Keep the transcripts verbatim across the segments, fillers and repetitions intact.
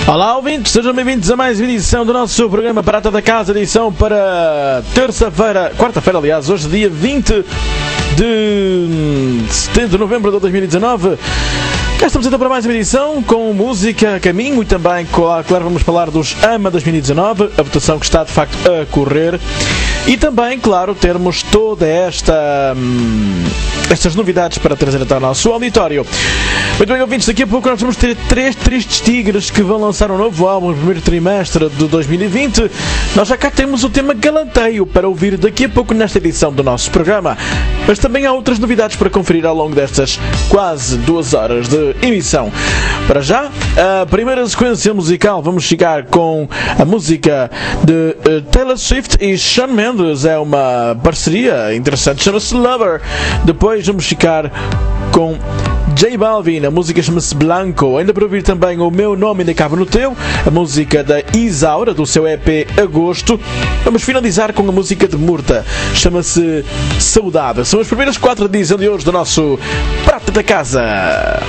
Olá, ouvintes, sejam bem-vindos a mais uma edição do nosso programa Prata da Casa, edição para terça-feira, quarta-feira, aliás, hoje dia vinte de setembro de novembro de dois mil e dezanove. Cá estamos então para mais uma edição com música a caminho e também, claro, vamos falar dos AMA dois mil e dezanove, a votação que está de facto a correr. E também, claro, termos toda esta hum, estas novidades para trazer até ao nosso auditório. Muito bem, ouvintes, daqui a pouco nós vamos ter três tristes tigres que vão lançar um novo álbum no primeiro trimestre de dois mil e vinte. Nós já cá temos o tema Galanteio para ouvir daqui a pouco nesta edição do nosso programa. Mas também há outras novidades para conferir ao longo destas quase duas horas de emissão. Para já, a primeira sequência musical, vamos chegar com a música de uh, Taylor Swift e Shawn Mendes. É uma parceria interessante, chama-se Lover. Depois vamos ficar com J Balvin, a música chama-se Blanco. Ainda para ouvir também O Meu Nome Ainda Cabe no Teu, a música da Isaura, do seu E P Agosto. Vamos finalizar com a música de Murta, chama-se Saudade. São as primeiras quatro edições de hoje do nosso Prata da Casa.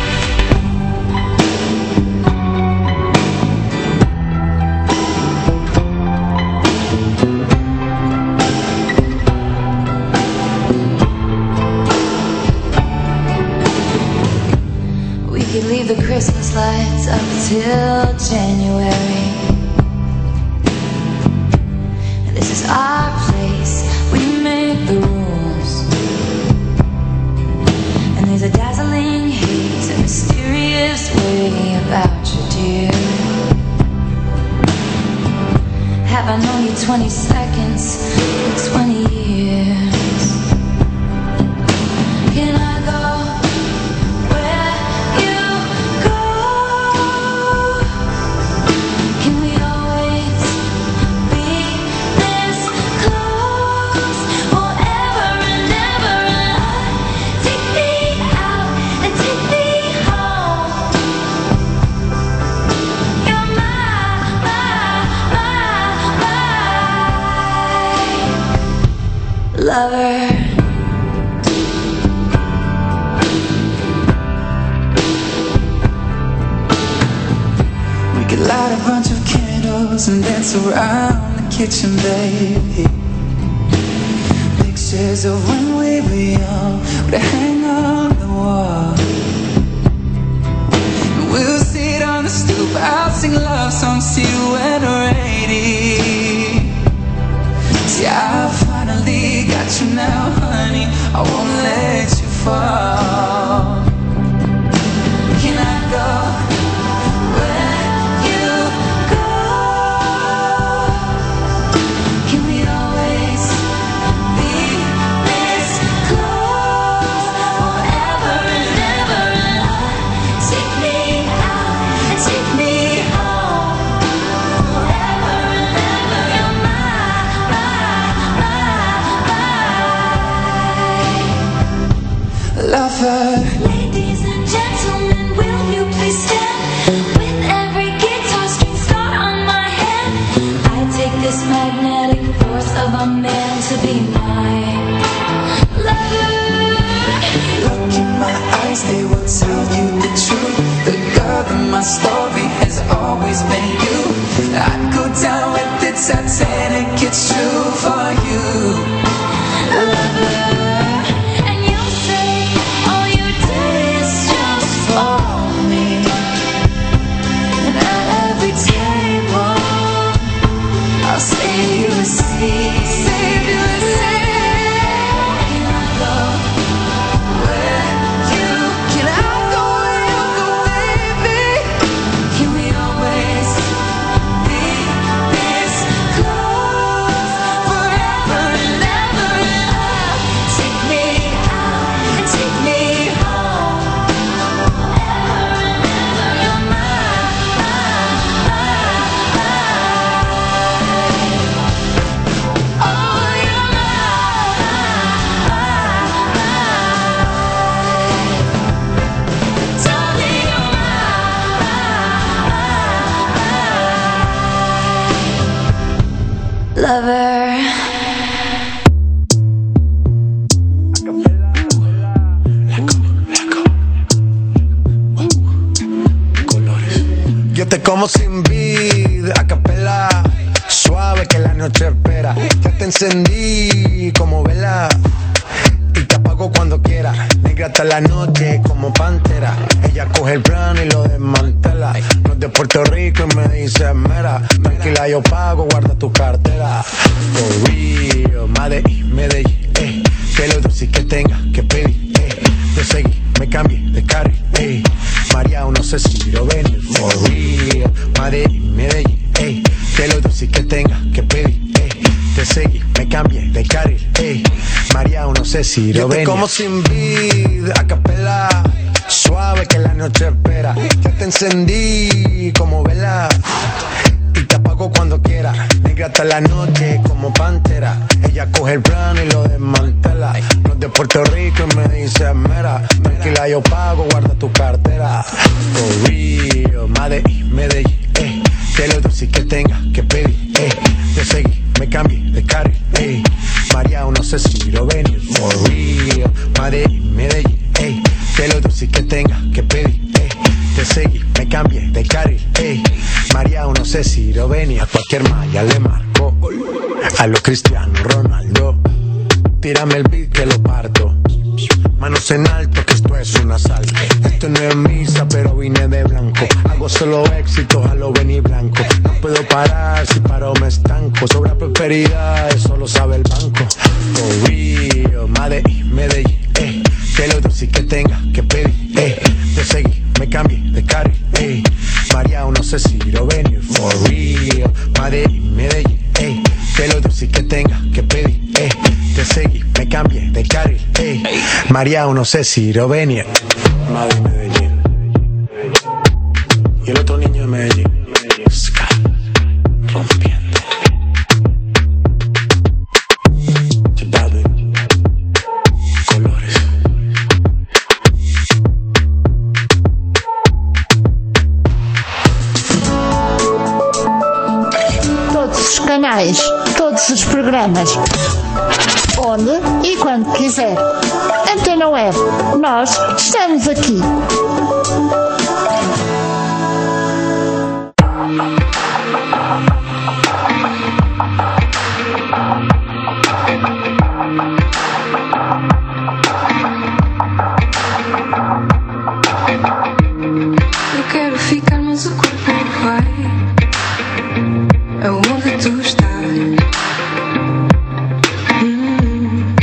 Leave the Christmas lights up till January. This is our place, we make the rules. And there's a dazzling haze, a mysterious way about you, dear. Have I known you twenty seconds, twenty years? Can I go? Lover, we could light a bunch of candles and dance around the kitchen, baby. Pictures of when we were young would hang on the wall. We'll sit on the stoop, I'll sing love songs to you when we're eighty. See, I finally got you now, honey, I won't let you fall. Can I go where you go? Can we always be this close? Forever and ever and on. Take me out and take me home. Forever and ever, you're mine, mine, mine. Lover. Ladies and gentlemen, will you please stand? With every guitar string scar on my hand, I take this magnetic force of a man to be my lover. Look in my eyes, they will tell you the truth. The girl in my story has always been you. I'd go down with the Titanic, it's true for you, lover. I'll save you a seat, save you a seat. Can I go where you, can I go where you go, baby? Can we always be this close? Forever and ever and on. Take me out and take me home. Forever and ever, you're mine, mine, mine, mine. Lover. Yo te como sin vid, a capela, suave que la noche espera. Ya te encendí como vela y te apago cuando quiera. Negra hasta la noche como pantera. Ella coge el plano y lo desmantela. No es de Puerto Rico y me dice mera. Tranquila, yo pago, guarda tu cartera. For real, Medellín, Medellín, eh. Que lo dulce que tenga que pedir, eh. Te seguí, me cambié de carril, eh. María, no sé si lo ven. For real, Medellín, Medellín, eh. Que lo dulce que tenga que pedir, eh. Te seguí, me cambié de carril, eh. María, no sé si lo ven. Como sin vid, a capela, suave que la noche espera. Ya te encendí como vela y te apago cuando quiera. Negra hasta la noche como pantera. Ella coge el plano y lo desmantela. No es de Puerto Rico y me dice mera. Tranquila, yo pago, guarda tu cartera. For real, Medellín, Medellín, eh. Que lo dulce que tenga que pedir, eh. Te seguí, me cambié de carril, eh. María, no sé si lo ven. For real, Medellín, Medellín, eh. Que lo dulce que tenga que pedir, eh. Te seguí, me cambié de carril, eh. María, no sé si lo ven. A cualquier malla le marco. A lo Cristiano Ronaldo. Tírame el beat que lo parto. Manos en alto, que esto es un asalto. Esto no es misa, pero vine de blanco. Hago solo éxitos a lo Benny Blanco. No puedo parar, si paro me estanco. Sobra prosperidad, eso lo sabe el banco. For real, Medellín, Medellín, eh. Que lo dulce que tenga que pedir, eh. Te seguí, me cambié de carril, eh. María, no sé si lo ven. For real, Medellín, Medellín, eh. Que lo dulce que tenga que pedir, eh. Te seguí, me cambié de carril, eh. María, no sé si lo ven. Madre Medellín. Y el otro niño de Medellín. Sky, rompiendo. Chipado, colores. Todos os canais, todos os programas, onde e quando quiser. Antena Web, nós estamos aqui. Eu quero ficar, mas o corpo não vai aonde tu estás. Hum.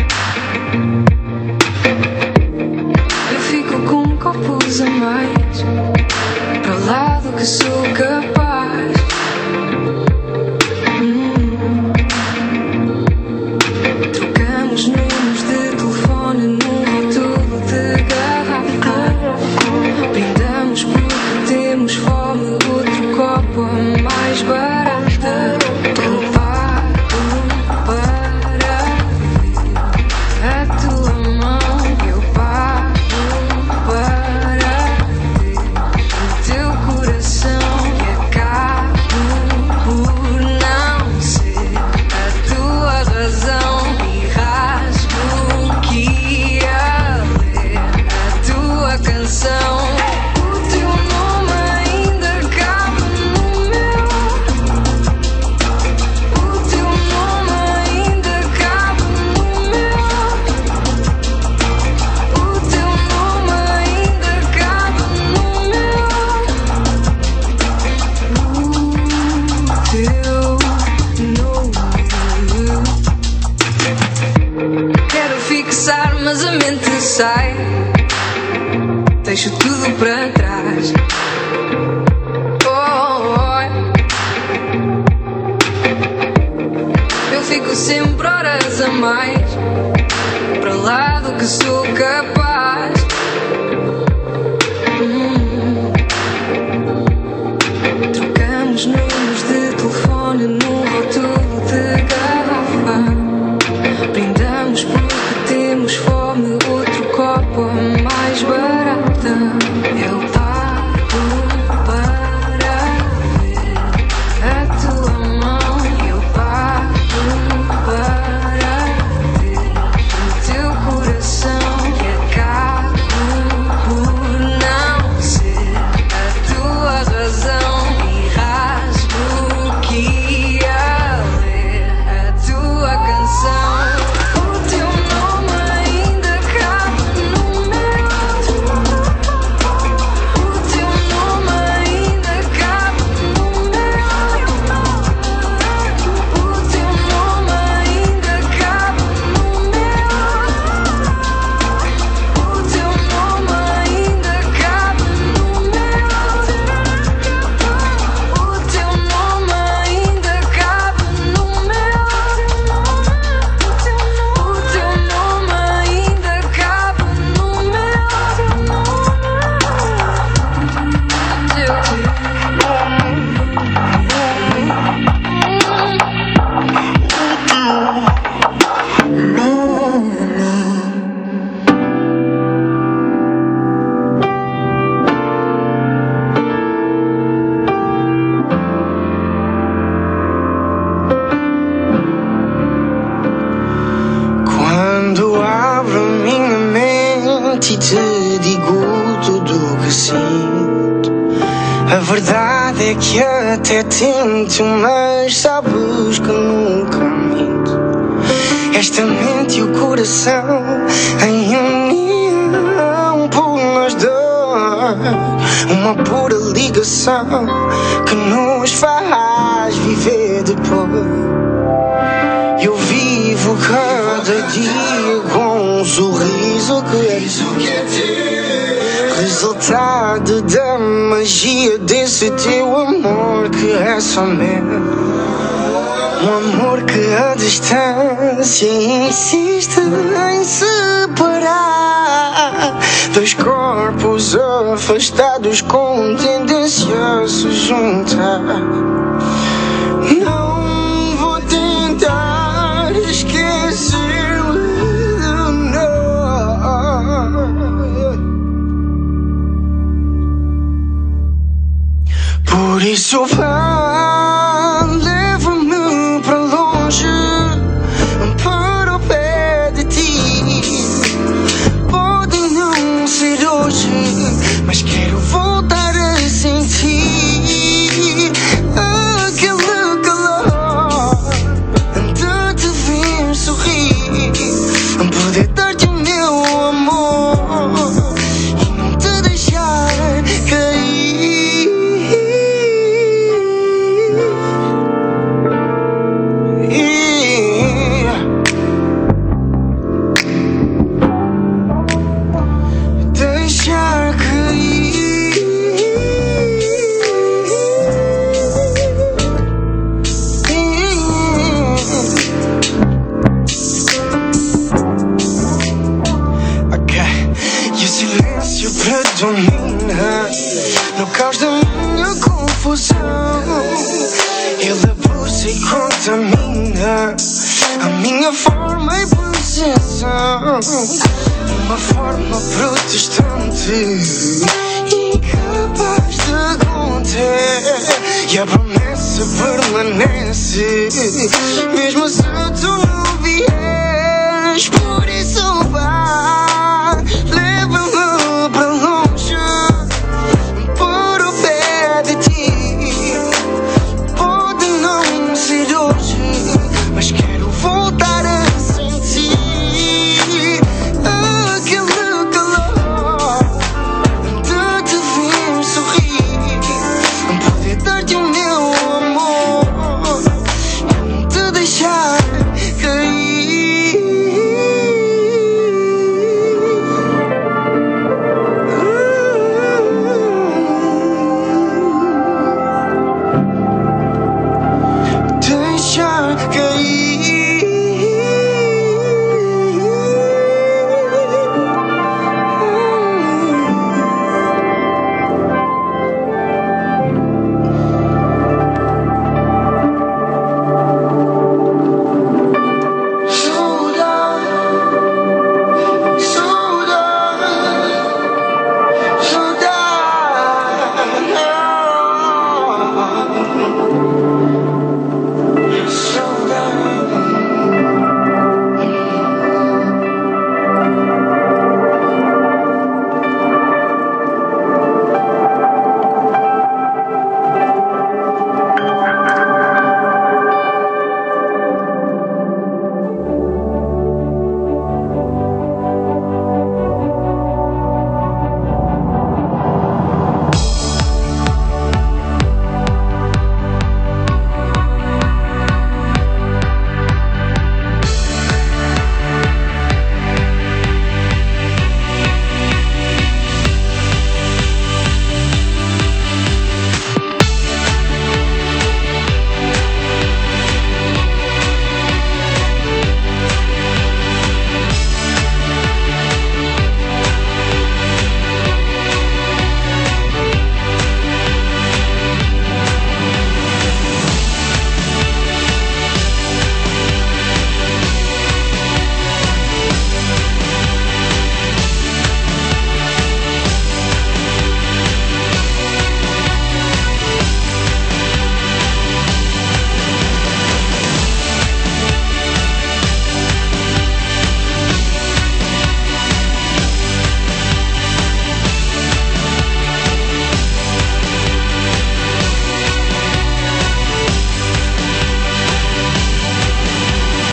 Eu fico com copos a mais para lá do que sou capaz. Hum. Trocamos números de telefone num rótulo de garrafa. Brindamos porque temos fome, outro copo a mais barata. Eu pago para ver a tua mão. Eu pago para ver o teu coração. E acabo por não ser a tua razão. E rasgo que ia ler a tua canção. O teu nome ainda cabe no meu. O teu nome ainda cabe no meu. O teu nome ainda cabe no meu. O teu nome. Quero fixar, mas a mente sai. Deixo tudo para trás. Oh, oh. Eu fico sempre horas a mais para lá do que sou capaz. Hum. Trocamos números de telefone num rótulo de garrafa. Brindamos porque temos fome, outro copo a mais barata. Eu pago para ver a tua mão. Eu pago para ver o teu coração. E Quando abro minha mente e te digo tudo o que sinto, a verdade é que até tento, mas sabes que nunca minto. Esta mente e o coração em união por nós dois, uma pura ligação que nos faz viver depois. Eu vivo cada dia com um sorriso que é resultado da magia desse teu amor que é só meu. Um amor que a distância insiste em separar dois corpos afastados com tendência a se juntar. Não vou tentar esquecer, não. Por isso vá, leva-me para longe, para o pé de ti. Pode não ser hoje, mas quero voltar a sentir aquele calor de te ver sorrir, poder dar-te o meu amor e não te deixar cair. Deixar cair. Ok, e o silêncio predomina no caos da minha confusão. Ele abusa e contamina a minha forma e percepção. Uma forma protestante, incapaz de conter, e a promessa permanece, mesmo se tu não vieres. Por isso vá, leva-me para longe, por o pé de ti. Pode não ser hoje, mas quero voltar a sentir aquele calor de te ver sorrir, poder dar-te o meu amor e não te deixar cair.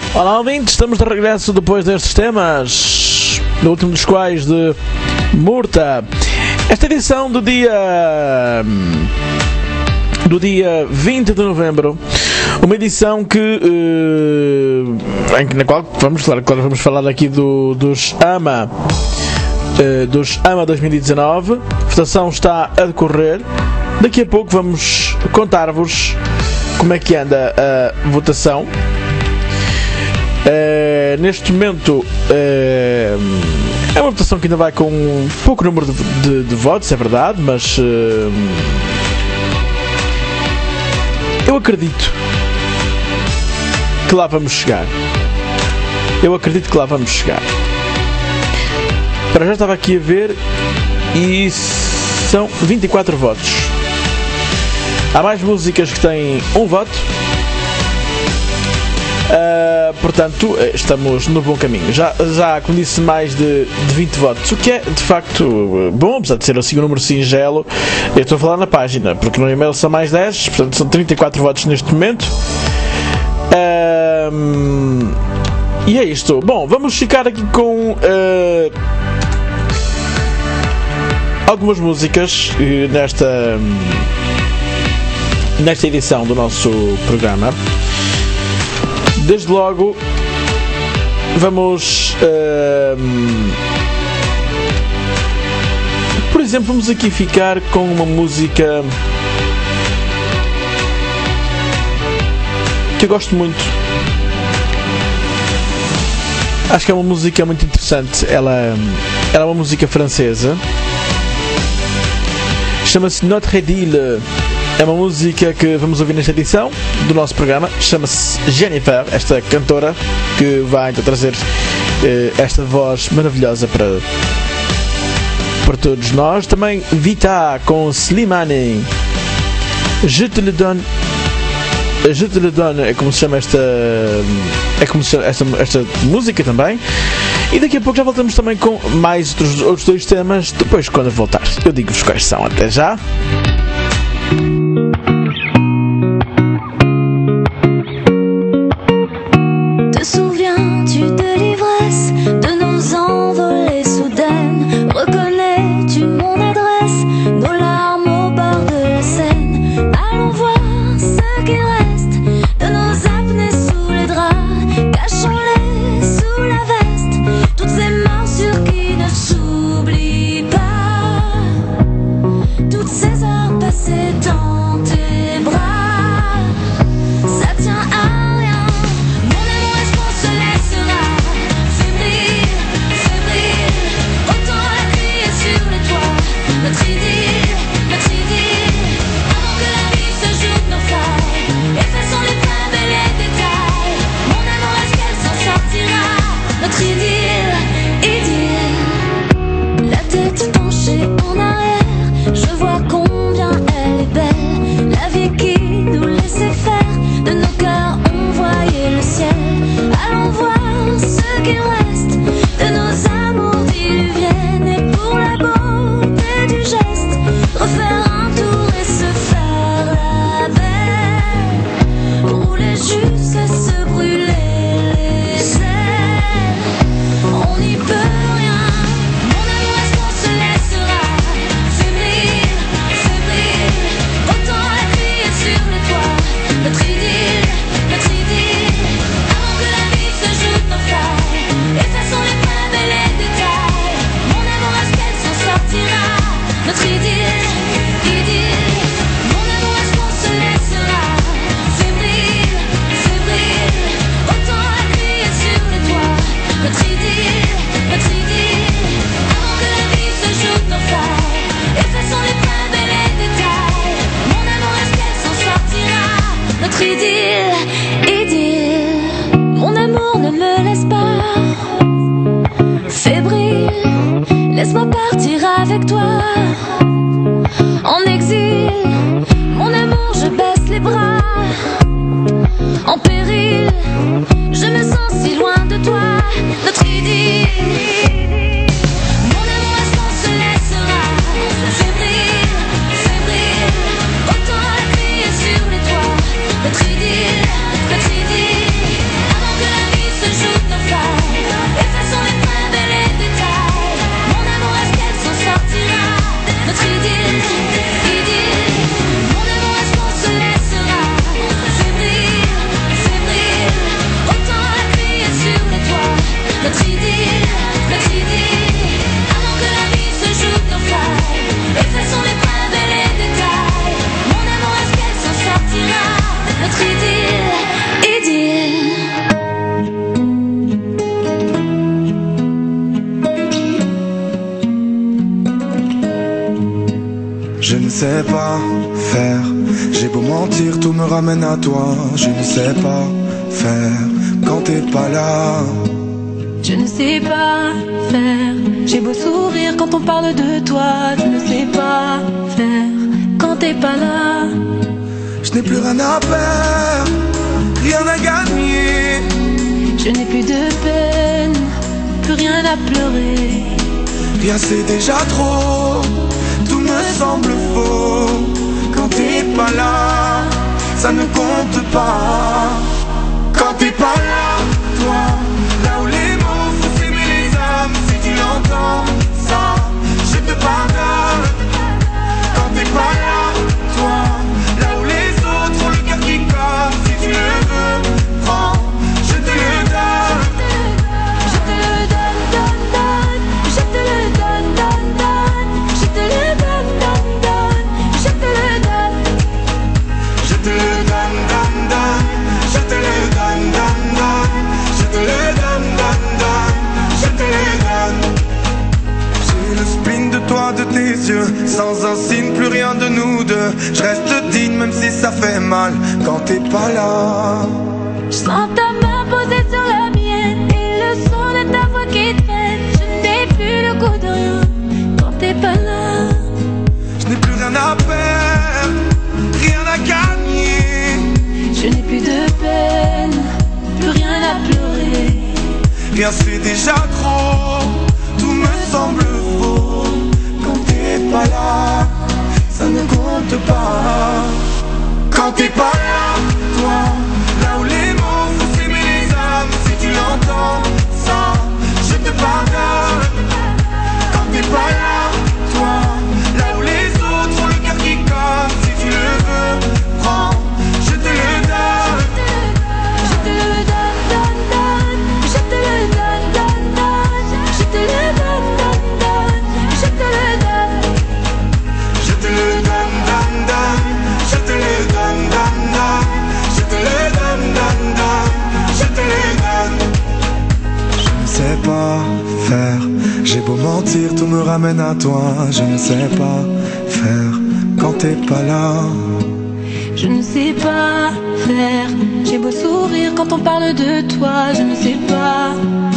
Olá, ouvintes, estamos de regresso depois destes temas, no último dos quais de Murta. Esta edição do dia do dia vinte de novembro, uma edição que uh, em, na qual vamos falar, claro, vamos falar aqui do, dos AMA uh, dos AMA dois mil e dezanove. A votação está a decorrer. Daqui a pouco vamos contar-vos como é que anda a votação. Uh, neste momento uh, é uma votação que ainda vai com um pouco número de, de, de votos, é verdade, mas uh, eu acredito que lá vamos chegar. Eu acredito que lá vamos chegar. Para já estava aqui a ver e são vinte e quatro votos. Há mais músicas que têm um voto. Uh, portanto, estamos no bom caminho. Já, já como disse, mais de, de vinte votos, o que é de facto bom, apesar de ser assim um número singelo. Eu estou a falar na página, porque no e-mail são mais dez, portanto são trinta e quatro votos neste momento. Uh, e é isto. Bom, vamos ficar aqui com uh, algumas músicas uh, nesta, nesta edição do nosso programa. Desde logo, vamos, uh, por exemplo, vamos aqui ficar com uma música que eu gosto muito. Acho que é uma música muito interessante. Ela, ela é uma música francesa. Chama-se Notre Idylle. É uma música que vamos ouvir nesta edição do nosso programa. Chama-se Jennifer, esta cantora que vai então trazer eh, esta voz maravilhosa para, para todos nós. Também Vita com Slimane. Je te le donne. Je te le donne é como se chama esta, é como se chama esta, esta música também. E daqui a pouco já voltamos também com mais outros, outros dois temas. Depois, quando eu voltar, eu digo-vos quais são. Até já. Te souviens-tu de l'ivresse de nos envolées soudaines? Reconnais-tu mon adresse, nos larmes au bord de la Seine? Allons voir ce qui reste de nos apnées sous les draps, cachons-les sous la veste, toutes ces morsures qui ne s'oublient pas, toutes ces heures passées dans tes bras. Ça tient à rien, mon amour, est-ce qu'on se laissera fébrile, fébrile? Autant la crier sur les toits, notre idylle, notre idylle. Avant que la vie se joue de nos failles, effaçons les faits et les détails. Mon amour, est-ce qu'elle s'en sortira? Notre idylle, idylle. La tête penchée en arrière, je vois combien elle est belle. La vie qui nous laissait faire, de nos cœurs on voyait le ciel. Allons voir ce qu'il reste de nos amours diluviennes. Et pour la beauté du geste, refaire un tour et se faire la belle. Rouler jusqu'à se brûler les ailes, on n'y peut rien. Mon amour, est-ce qu'on se laissera fébrile, fébrile? Autant la crier sur les toits, notre idylle, notre idylle. Avant que la vie se joue de nos failles, effaçons les faits et les détails. Mon amour, est-ce qu'elle s'en sortira? Notre idylle, idylle. Mon amour, est-ce qu'on se laissera fébrile, fébrile? Autant la crier sur les toits, notre idylle, notre idylle. Avant que la vie se joue de nos failles, effaçons les faits et les détails. Mon amour, est-ce qu'elle s'en sortira? Notre idylle, idylle. Mon amour, ne me laisse pas fébrile, laisse-moi partir avec toi en exil. Mon amour, je baisse les bras en péril, je me sens si loin de toi. Notre idylle. Mon amour, est-ce qu'on se laissera fébrile, fébrile? Autant la crier sur les toits, notre idylle, notre idylle. Avant que la vie sais pas faire. J'ai beau mentir, tout me ramène à toi. Je ne sais pas faire quand t'es pas là. Je ne sais pas faire. J'ai beau sourire quand on parle de toi. Je ne sais pas faire quand t'es pas là. Je n'ai plus rien à perdre, rien à gagner. Je n'ai plus de peine, plus rien à pleurer. Rien c'est déjà trop, tout me semble faux. Quand t'es pas là, ça ne compte pas. Quand t'es pas là, toi, là où les mots font s'aimer les âmes. Si tu l'entends, ça, je te pardonne. Quand t'es pas là, toi, là où les autres ont le cœur qui colle. Si tu le veux, prends, je te le donne. Je te le donne, donne, donne. Je te le donne, donne, donne. Je te le donne, donne, donne. Je te le donne. Je te le donne, donne, donne. Je te le donne, donne, donne. Je te le donne, donne, donne. Je te le donne. J'ai le spleen de toi, de tes yeux. Sans un signe, plus rien de nous deux. Je reste digne même si ça fait mal quand t'es pas là. Je sens ta main posée sur la mienne et le son de ta voix qui traîne. Je n'ai plus le goût de rien quand t'es pas là. Je n'ai plus rien à perdre, rien à gagner. Je n'ai plus de peine, plus rien à pleurer. Rien c'est déjà trop, tout me semble faux. Quand t'es pas là, ça ne compte pas. Quand t'es pas là, toi, là où les mots font s'aimer les âmes. Si tu l'entends, ça, je te pardonne. Quand t'es pas là, toi, là où les autres ont le cœur qui colle. Si tu le veux, prends, je te le donne. Je te le donne, donne, donne. Je te le donne, donne, donne. Je te le donne, donne, donne. Je te le donne. Je te le donne, donne, donne. Je te le donne, donne, donne. Je te le donne, donne, donne. Je te le donne. Je ne sais pas faire. J'ai beau mentir, tout me ramène à toi. Je ne sais pas faire quand t'es pas là. Je ne sais pas faire. J'ai beau sourire quand on parle de toi. Je ne sais pas.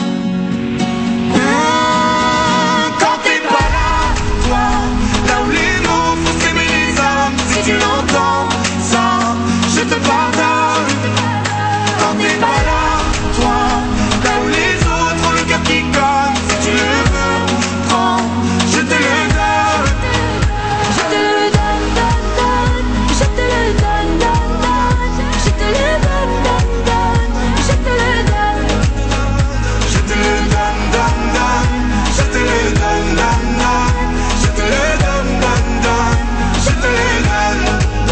Quand t'es pas là, toi, là où les mots font s'aimer les âmes. Si tu l'entends, ça, je te pardonne. Quand t'es pas là, toi, là où les autres ont le cœur qui colle. Si tu le veux, prends, je te le donne. Je te le donne, donne, donne. Je te le donne, donne, donne. Je te le donne, donne, donne. Je te le donne. Je te le donne, donne, donne. Je te le donne, donne, donne. Je te le donne, donne, donne. Je te le donne.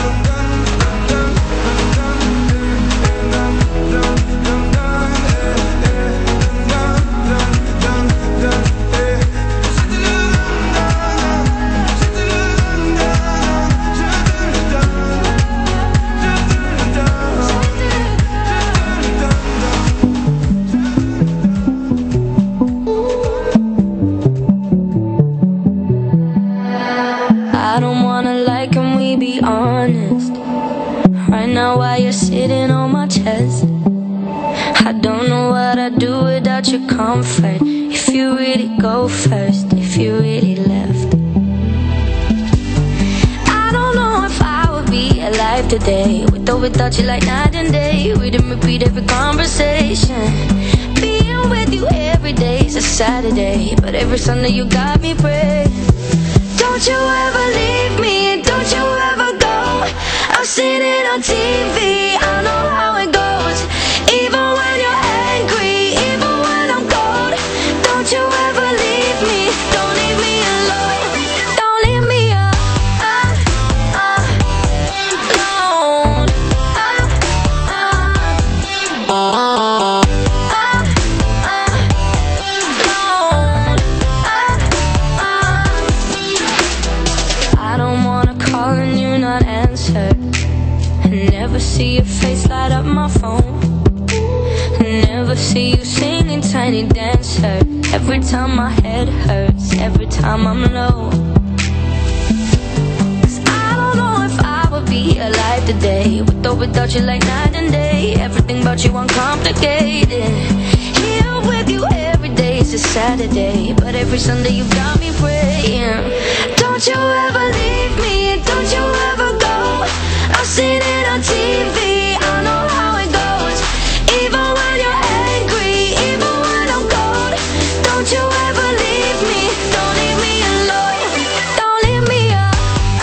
I don't wanna lie, can we be honest? Right now while you're sitting on my chest, I don't know what I'd do without your comfort. If you really go first, if you really left, I don't know if I would be alive today, with or without you like night and day. We didn't repeat every conversation. Being with you every day's a Saturday, but every Sunday you got me praying. Don't you ever leave me, don't you ever go. I've seen it on T V, I know how it goes. Even when you're angry, even when I'm cold. Don't you ever leave me, don't leave me alone. Don't leave me alone. I don't wanna call and you not answer. Never see your face light up my phone. Never see you singing Tiny Dancer. Every time my head hurts, every time I'm low. 'Cause I be alive today. With or without you like night and day. Everything about you uncomplicated. Here with you every day is a Saturday, but every Sunday you got me praying. Don't you ever leave me, don't you ever go. I've seen it on T V, I know how it goes. Even when you're angry, even when I'm cold. Don't you ever leave me, don't leave me alone. Don't leave me alone.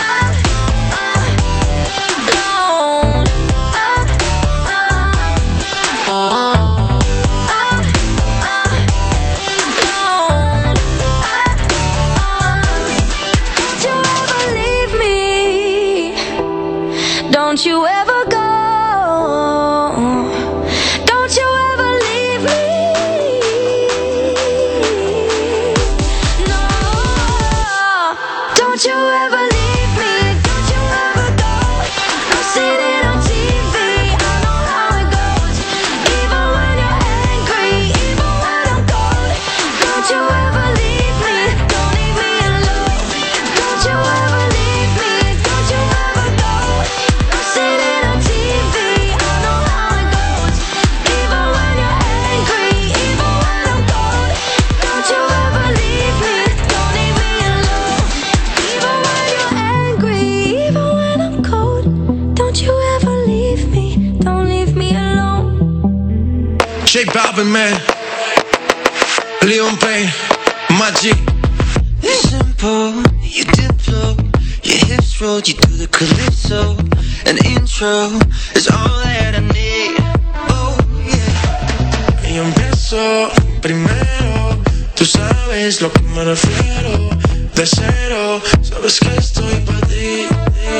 Don't you ever go. Don't you ever leave me. No. Don't you ever leave me. Don't you ever go. I've seen it on T V. I know how it goes. Even when you're angry, even when I'm cold. Don't you ever leave me. Don't leave me alone. Don't you ever leave me. Don't you ever go. Seen it on T V, I know how it goes. Even when you're angry, even when I'm cold. Don't you ever leave me, don't leave me alone. Even when you're angry, even when I'm cold. Don't you ever leave me, don't leave me alone. J Balvin, man. Leon Payne, Magic. Simple, you diplo, your hips roll, you do the calypso. An intro is all that I need. Oh yeah. Y empiezo primero. Tú sabes lo que me refiero. De cero, sabes que estoy para ti.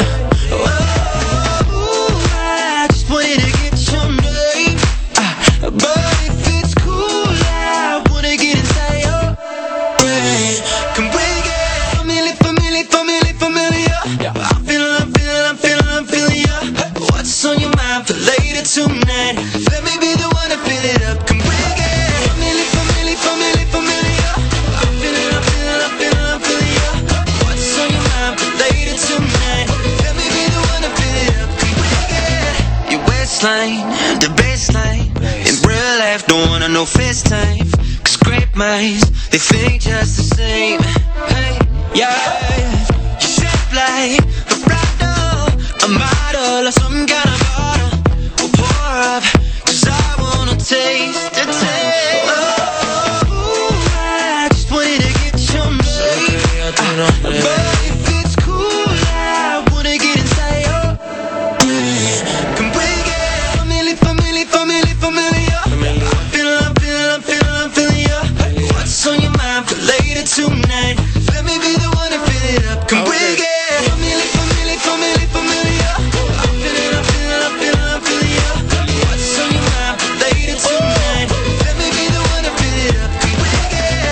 Oh, I just wanted to get your name. Ah, but if it's cool, I wanna get inside your brain. Can we get familiar, familiar, familiar, familiar? I'm feeling, I'm feeling, I'm feeling, I'm feeling ya. What's on your mind for later tonight? Let me be the one to fill it up. Can we get familiar, familiar, familiar, familiar? I'm feeling, I'm feeling, I'm feeling, I'm feeling ya. What's on your mind for later tonight? Let me be the one to fill it up. Can we get your waistline, the baseline? In real life, don't wanna know FaceTime. Cause great minds, they think just the same. Hey, yeah. You shape like a Prado, a model or some kind of bottle. We'll pour up, cause I wanna taste the taste. Oh, I just wanted to get your name. Ah, but if it's cool, I wanna get inside your brain. Can we get familiar, familiar, familiar, familiar? I'm feeling, I'm feeling, I'm feeling, I'm feeling ya. What's on your mind for later tonight? Let me be the one to fill it up. Can we get familiar, familiar, familiar, familiar? I'm feeling, I'm feeling, I'm feeling, I'm feeling ya. What's on your mind for later tonight? Let me be the one to fill it up. Can we get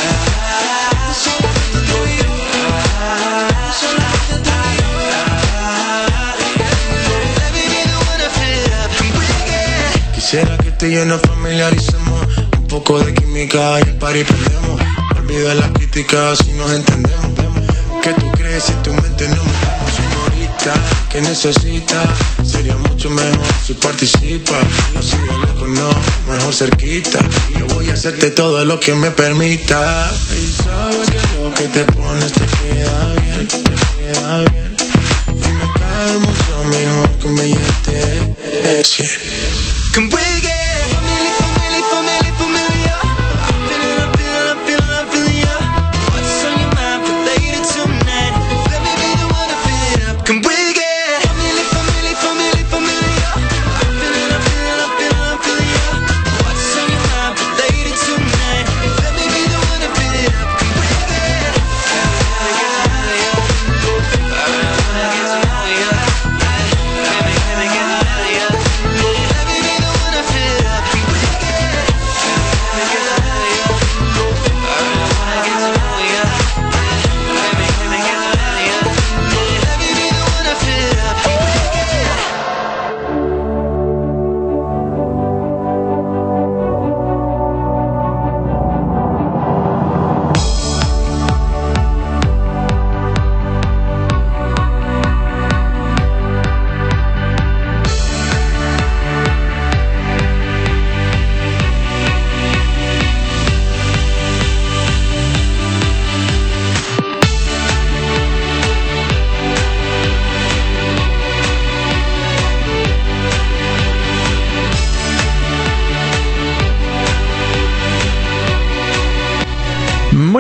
ah, so let me do you. Ah, so let me do you. Ah, let me be the one to fill it up. Can we get Quisiera que tú y yo nos familiaricemos. Un poco de química y el party perdemos. Olvida las críticas si nos entendemos. ¿Qué tú crees si tu mente no me llama, señorita? ¿Qué necesitas? Sería mucho mejor si participa. No sigo loco, no, mejor cerquita. Yo voy a hacerte todo lo que me permita. Y sabes que lo que te pones te queda bien, te queda bien. Y me cae mucho mejor que un billete de cien. Can we get familiar, familiar, familiar, familiar? I'm feeling, I'm feeling, I'm feeling, I'm feeling ya. What's on your mind for later tonight? Let me be the one to fill it up. Can we get familiar, familiar, familiar, familiar? I'm feeling, I'm feeling, I'm feeling, I'm feeling ya. What's on your mind for later tonight? Let me be the one to fill it up. Can we get let me, let me get familiar. Let me be the one to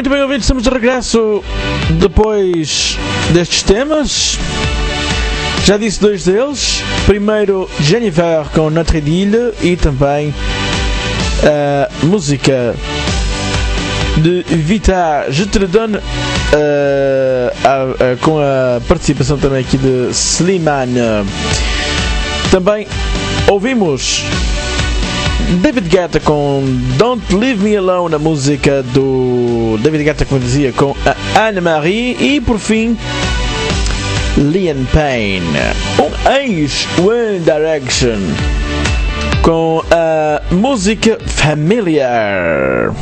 Muito bem, ouvintes, estamos de regresso depois destes temas. Já disse dois deles. Primeiro, Jennifer com Notre Dame e também a música de Vita Je te le donne, uh, a, a, com a participação também aqui de Slimane. Também ouvimos David Guetta com Don't Leave Me Alone, a música do David Guetta, como eu dizia, com a Anne-Marie. E por fim, Liam Payne, um ex-One Direction, com a música Familiar.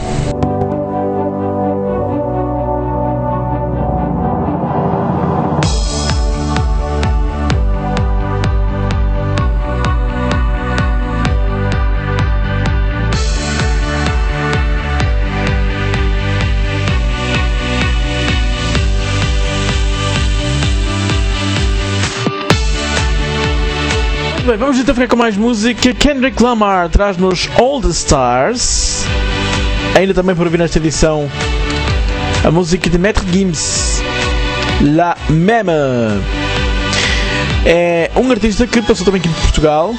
Bem, vamos então ficar com mais música. Kendrick Lamar traz-nos All the Stars. Ainda também por ouvir nesta edição a música de Maître Gims, La Même. É um artista que passou também aqui de Portugal.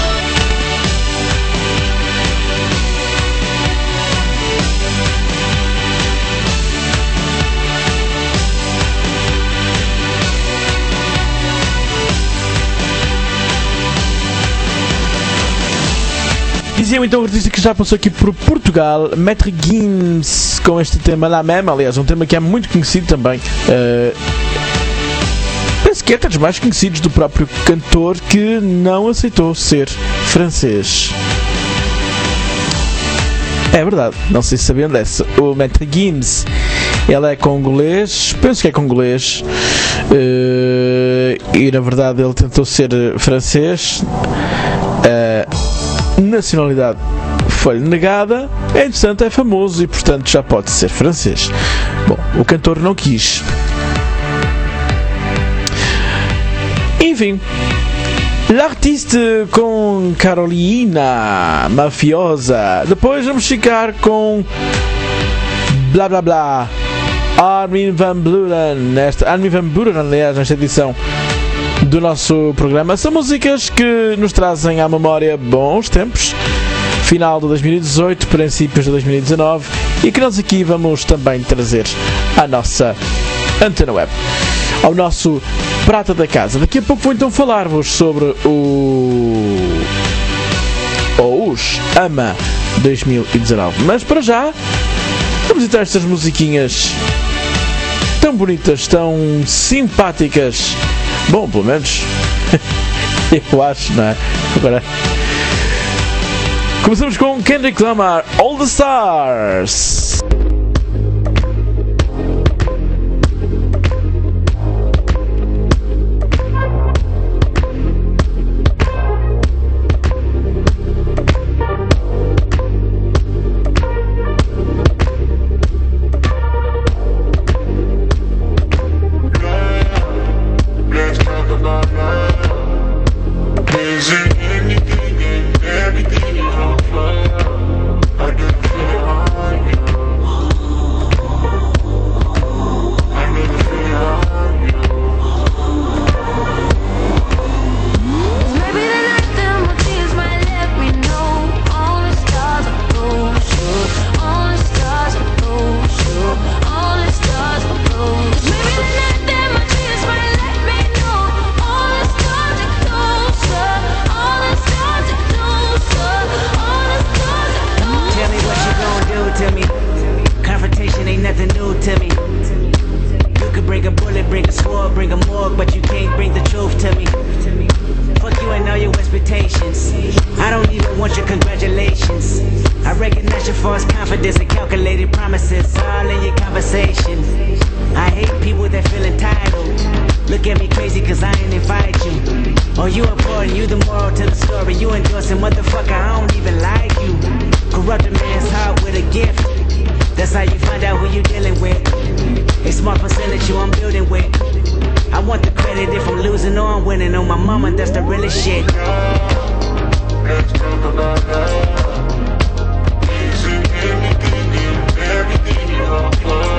Dizia então o artista que já passou aqui por Portugal, Maître Gims, com este tema La Même, aliás, um tema que é muito conhecido também. Uh, penso que é até dos mais conhecidos do próprio cantor, que não aceitou ser francês. É verdade, não sei se sabiam dessa. O Maître Gims, ele é congolês, penso que é congolês, uh, e na verdade ele tentou ser francês. Uh, nacionalidade foi negada, entretanto é famoso e portanto já pode ser francês. Bom, o cantor não quis. Enfim, l'artiste com Carolina Mafiosa. Depois vamos ficar com Blá Blá Blá, Armin van Buuren, nesta, Armin van Buuren, aliás, nesta edição do nosso programa. São músicas que nos trazem à memória bons tempos, final de dois mil e dezoito, princípios de dois mil e dezanove, e que nós aqui vamos também trazer à nossa Antena Web, ao nosso Prata da Casa. Daqui a pouco vou então falar-vos sobre o ou os AMA dois mil e dezanove, mas para já vamos então a estas musiquinhas tão bonitas, tão simpáticas. Bom, pelo menos eu acho, não é? Agora começamos com Kendrick Lamar, All the Stars. Everything you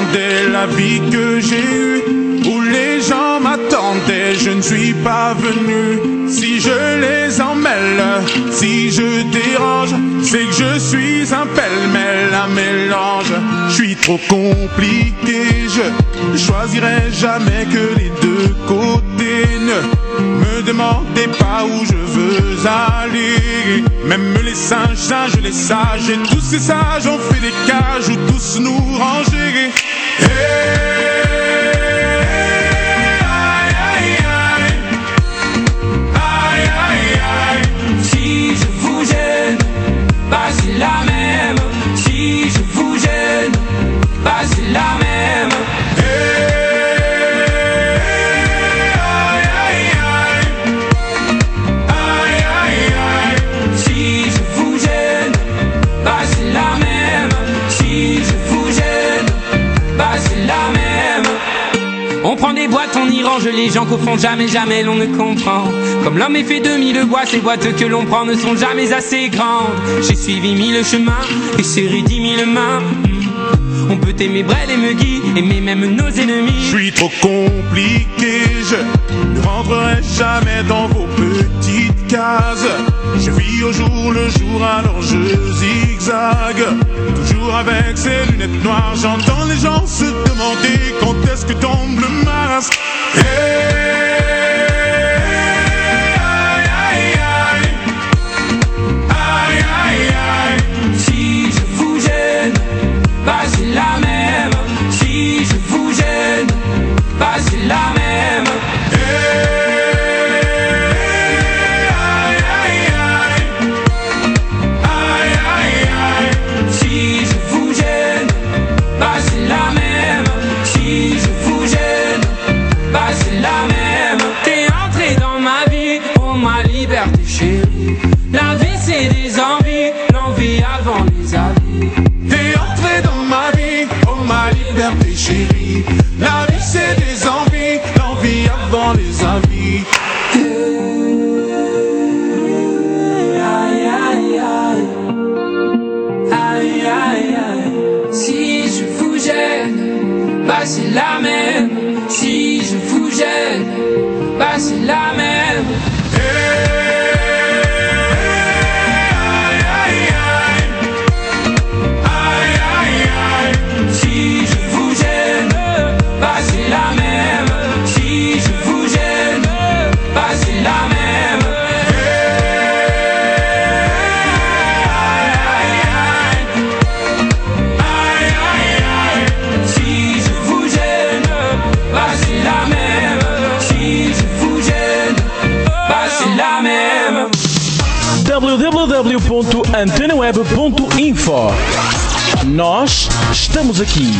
demandais la vie que j'ai eue, où les gens m'attendaient, je ne suis pas venu. Si je les emmêle, si je dérange, c'est que je suis un pêle-mêle, un mélange. Je suis trop compliqué, je choisirai jamais que les deux côtés. Ne me demandez pas où je veux aller. Même les singes, singes, les sages, et tous ces sages ont fait des cages où tous nous ranger. Hey, si je vous gêne, bah c'est la même. Si je vous gêne, bah c'est la même. Si je vous gêne, bah c'est la même. Si je vous gêne, bah c'est la même. On prend des boîtes, on y range les gens qu'au fond jamais, jamais l'on ne comprend. Comme l'homme est fait de mille bois, ces boîtes que l'on prend ne sont jamais assez grandes. J'ai suivi mille chemins et serré dix mille mains. On peut aimer Brel et Meggy, aimer même nos ennemis. Je suis trop compliqué, je ne rentrerai jamais dans vos petites cases. Je vis au jour le jour, alors je zigzague. Toujours avec ces lunettes noires, j'entends les gens se demander quand est-ce que tombe le masque. Hey, si je vous gêne, bah c'est la même. Si je vous gêne, bah c'est la même. Si je vous gêne, bah c'est la même. Si je vous gêne, bah c'est la même. T'es entré dans ma vie pour ma liberté chérie. La vie c'est des envies, l'envie avant les avis. T'es entré dans ma vie, oh ma liberté chérie. La vie c'est des envies, l'envie avant les avis. Aïe aïe aïe, aïe aïe aïe. Si je vous gêne, bah c'est la même. Si je vous gêne, bah c'est la même. Si je vous gêne, bah c'est la même. Si je vous gêne, bah c'est la même. Si je vous gêne, bah c'est la même. Si je vous gêne, bah c'est la même. w w w ponto antena web ponto info. Nós estamos aqui.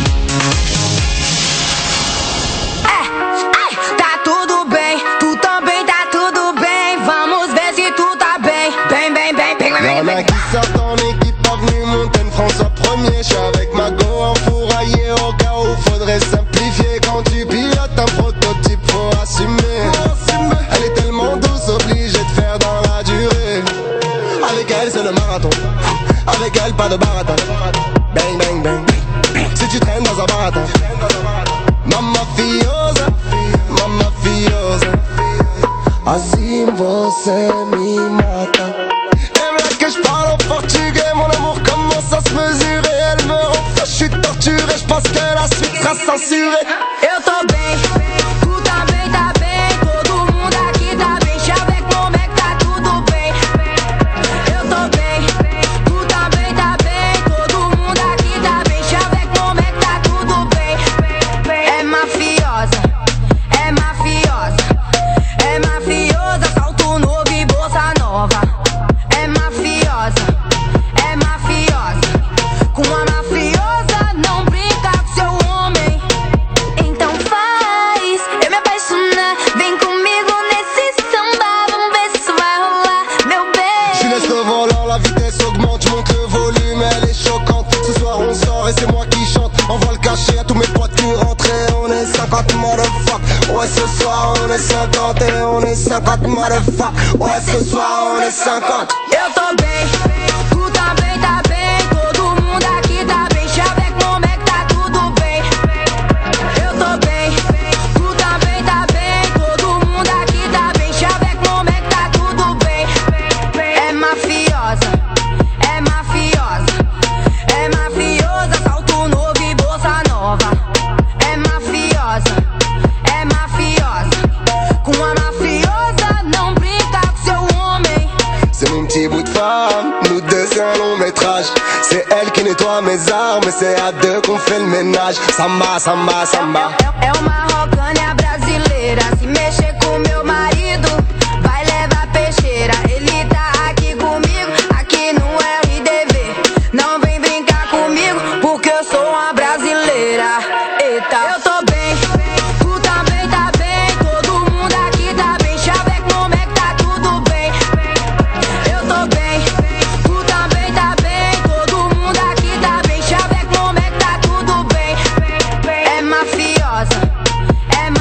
Tá tudo bem, tu também tá tudo bem. Vamos ver se tu tá bem. Bem, bem, bem, bem, bem, Y'en a bem. qui sortent en équipe, avenue Montaigne, François premier. J'suis avec ma go enfouraillée au cas où faudrait simplifier. Quand tu pilotes un prototype, faut assumer. Elle est tellement douce, obligée de faire dans la durée. Avec elle c'est le marathon, avec elle pas de baratin. Bang bang bang, si tu traînes dans un baratin. Mamma fiosa, mamma fiosa, assim você me mata. Elle me que je parle en portugais, mon amour commence à se mesurer. Elle me rend fou, je suis torturé, je pense que la suite sera censurée. Eu tô bem, tu também tá bem. Todo mundo aqui tá bem. Chave como é que tá tudo bem. Eu tô bem, tu também tá bem. Todo mundo aqui tá bem. Chave como é que tá tudo bem. É mafiosa, é mafiosa, é mafiosa. Salto novo e bolsa nova. É mafiosa, é mafiosa. Com a mafiosa não brinca com seu homem. Então faz eu me apaixonar. Vem comigo nesse samba. Vamos ver se vai rolar, meu Je bem. laisse le volant, la vitesse augmente, je monte le volume, elle est choquante. Ce soir on sort et c'est moi qui chante. Envoie le cachet à tous mes potes qui rentrent. On est cinquante motherfuck. Ouais ce soir on est cinquante et on est cinquante motherfuck. Ouais ce soir on est cinquante. Eu tô bem, tu também tá bem. Todo mundo aqui tá bem. Chave como é que tá tudo bem. la maison, mais c'est à deux qu'on fait le ménage. Samba, samba, samba. É uma rocânia brasileira. Se mexer com meu marido, vai levar peixeira. Ele tá aqui comigo, aqui no R D V. Não vem brincar comigo, porque eu sou uma brasileira. Eita, eu tô bem, tu também tá bem. Todo mundo aqui tá bem. Chaveco, como é que tá tudo bem? Eu tô bem, tu também tá bem. Todo mundo aqui tá bem. Chaveco, como é que tá tudo bem? É mafiosa, é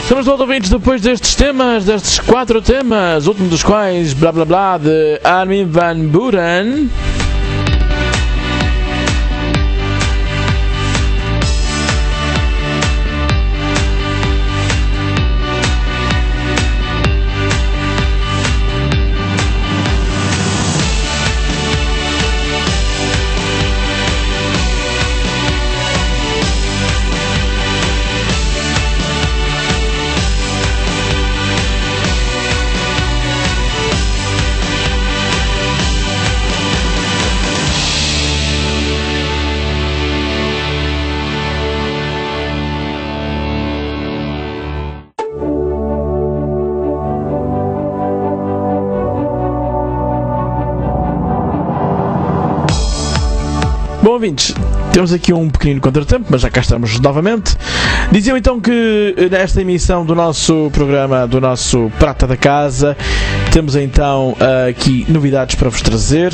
Estamos de volta, ouvintes, depois destes temas, destes quatro temas, o último dos quais, blá blá blá, de Armin van Buuren. Bom, ouvintes, temos aqui um pequenino contratempo, mas já cá estamos novamente. Diziam então que nesta emissão do nosso programa, do nosso Prata da Casa, temos então aqui novidades para vos trazer.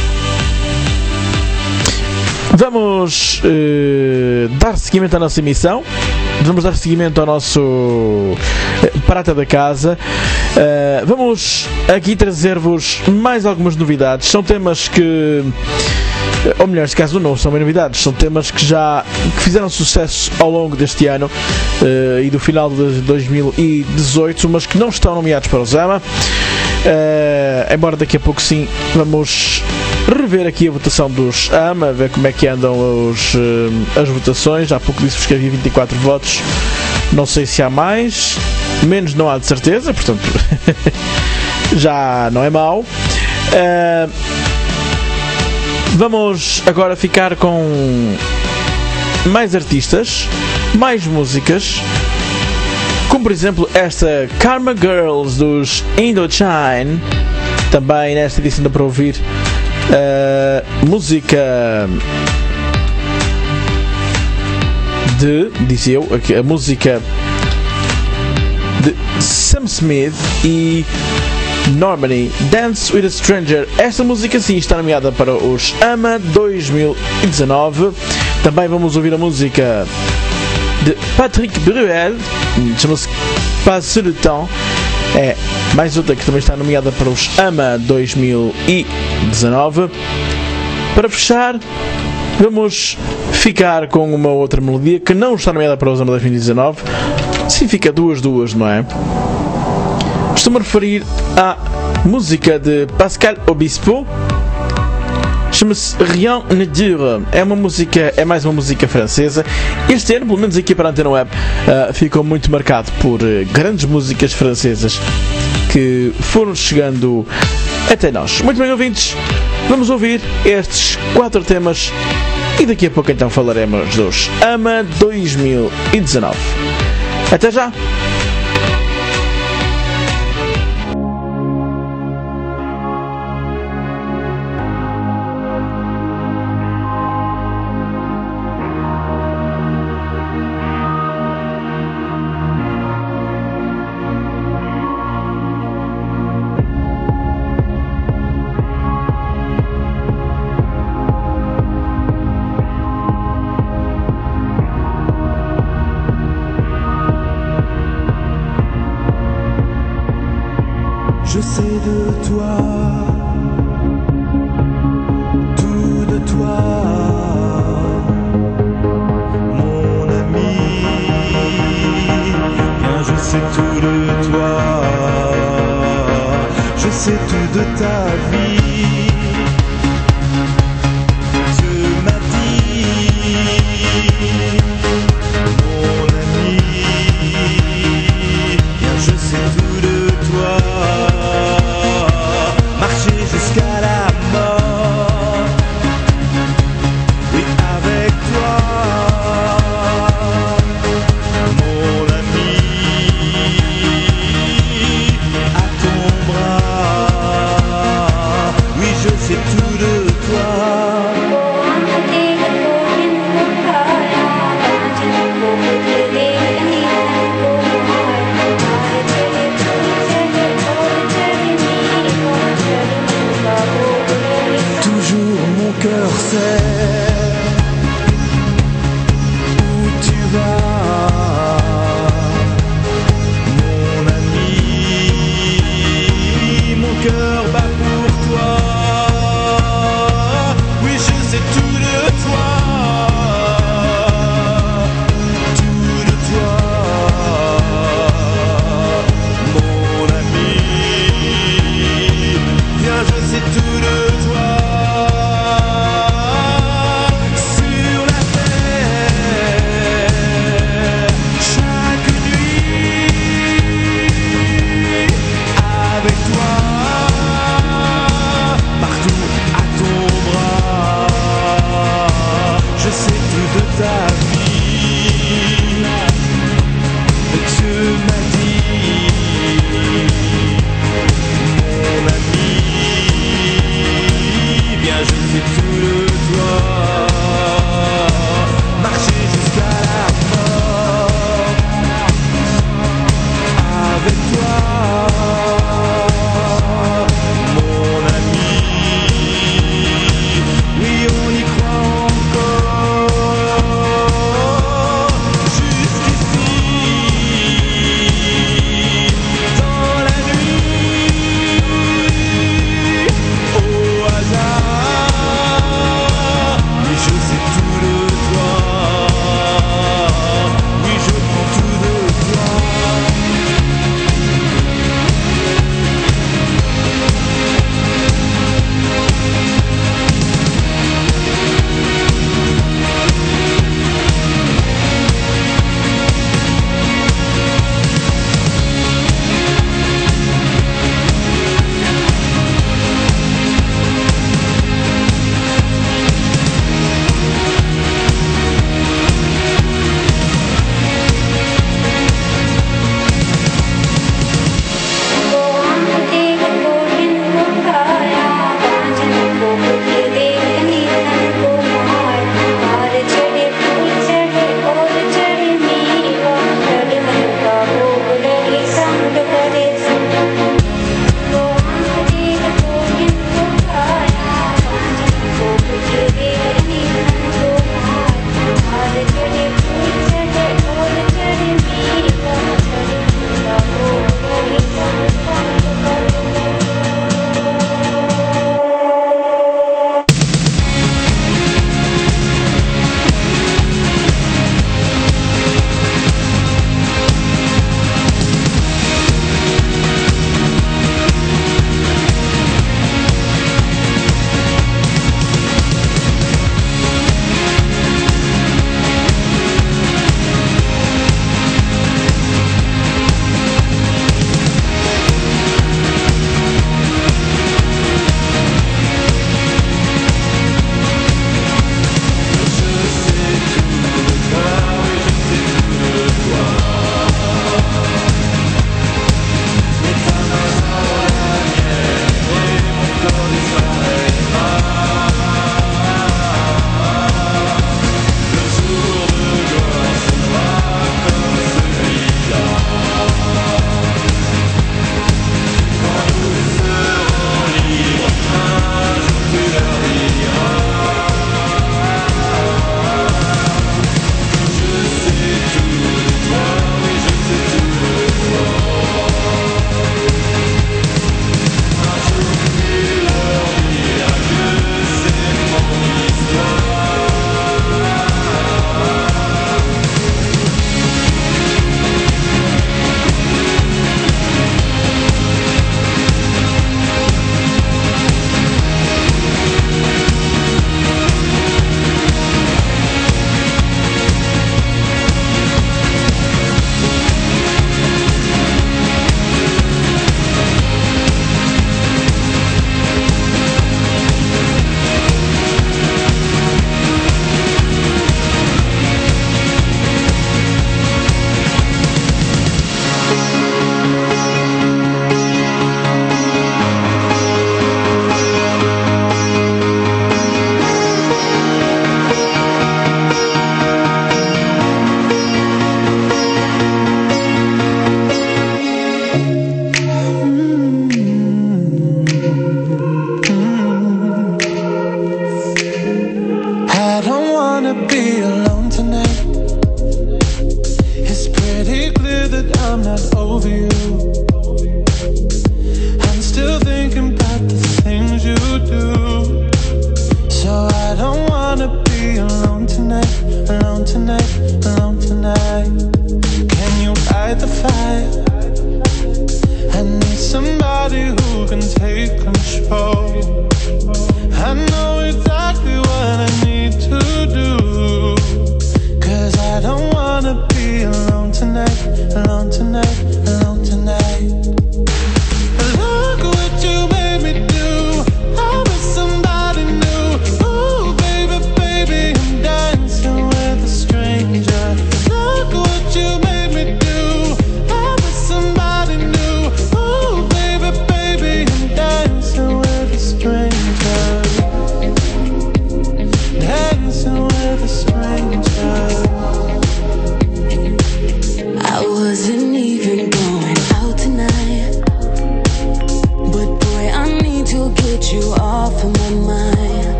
Vamos uh, dar seguimento à nossa emissão. Vamos dar seguimento ao nosso uh, Prata da Casa. Uh, vamos aqui trazer-vos mais algumas novidades. São temas que... ou melhor, neste caso não são bem novidades, são temas que já que fizeram sucesso ao longo deste ano uh, e do final de dois mil e dezoito, mas que não estão nomeados para o Zama. Uh, embora daqui a pouco sim vamos rever aqui a votação dos A M A, ver como é que andam os, uh, as votações. Há pouco disse-vos que havia vinte e quatro votos, não sei se há mais, menos não há de certeza, portanto já não é mau. Uh, Vamos agora ficar com mais artistas, mais músicas, como por exemplo esta Karma Girls dos Indochine. Também nesta edição dá para ouvir uh, música de, disse eu, aqui, a música de Sam Smith e Normani, Dance with a Stranger. Esta música sim está nomeada para os A M A dois mil e dezanove. Também vamos ouvir a música de Patrick Bruel, chama-se Passe le Temps. É mais outra que também está nomeada para os A M A dois mil e dezanove. Para fechar, vamos ficar com uma outra melodia que não está nomeada para os A M A dois mil e dezanove. Sim, fica duas, duas, não é? Estou-me a referir à música de Pascal Obispo, chama-se Rien ne dure. É uma música, é mais uma música francesa. Este ano, pelo menos aqui para a Antena Web, uh, ficou muito marcado por uh, grandes músicas francesas que foram chegando até nós. Muito bem, ouvintes, vamos ouvir estes quatro temas e daqui a pouco então falaremos dos A M A dois mil e dezanove. Até já! Je sais de toi, tout de toi, mon ami. Bien, je sais tout de toi, je sais tout de ta vie. Dieu m'a dit, mon ami. Bien, je sais tout de toi. Marcher jusqu'à la mort, oui avec toi, mon ami, à ton bras, oui je sais tout de toi. Cœur sait où tu vas, sais tout de toi. Sur la terre, chaque nuit, avec toi, partout à ton bras. Je sais tout de ta vie, tu m'as dit, mon ami.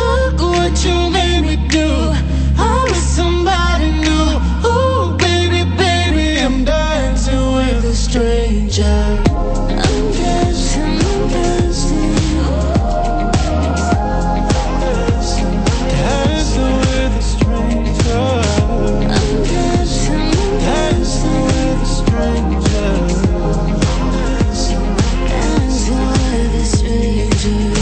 Look what you made me do. I'm with somebody new. Ooh, baby, baby, I'm dancing with a stranger. I'm dancing, I'm dancing. Dancing with a stranger. I'm dancing, dancing with a stranger. Dancing with a stranger.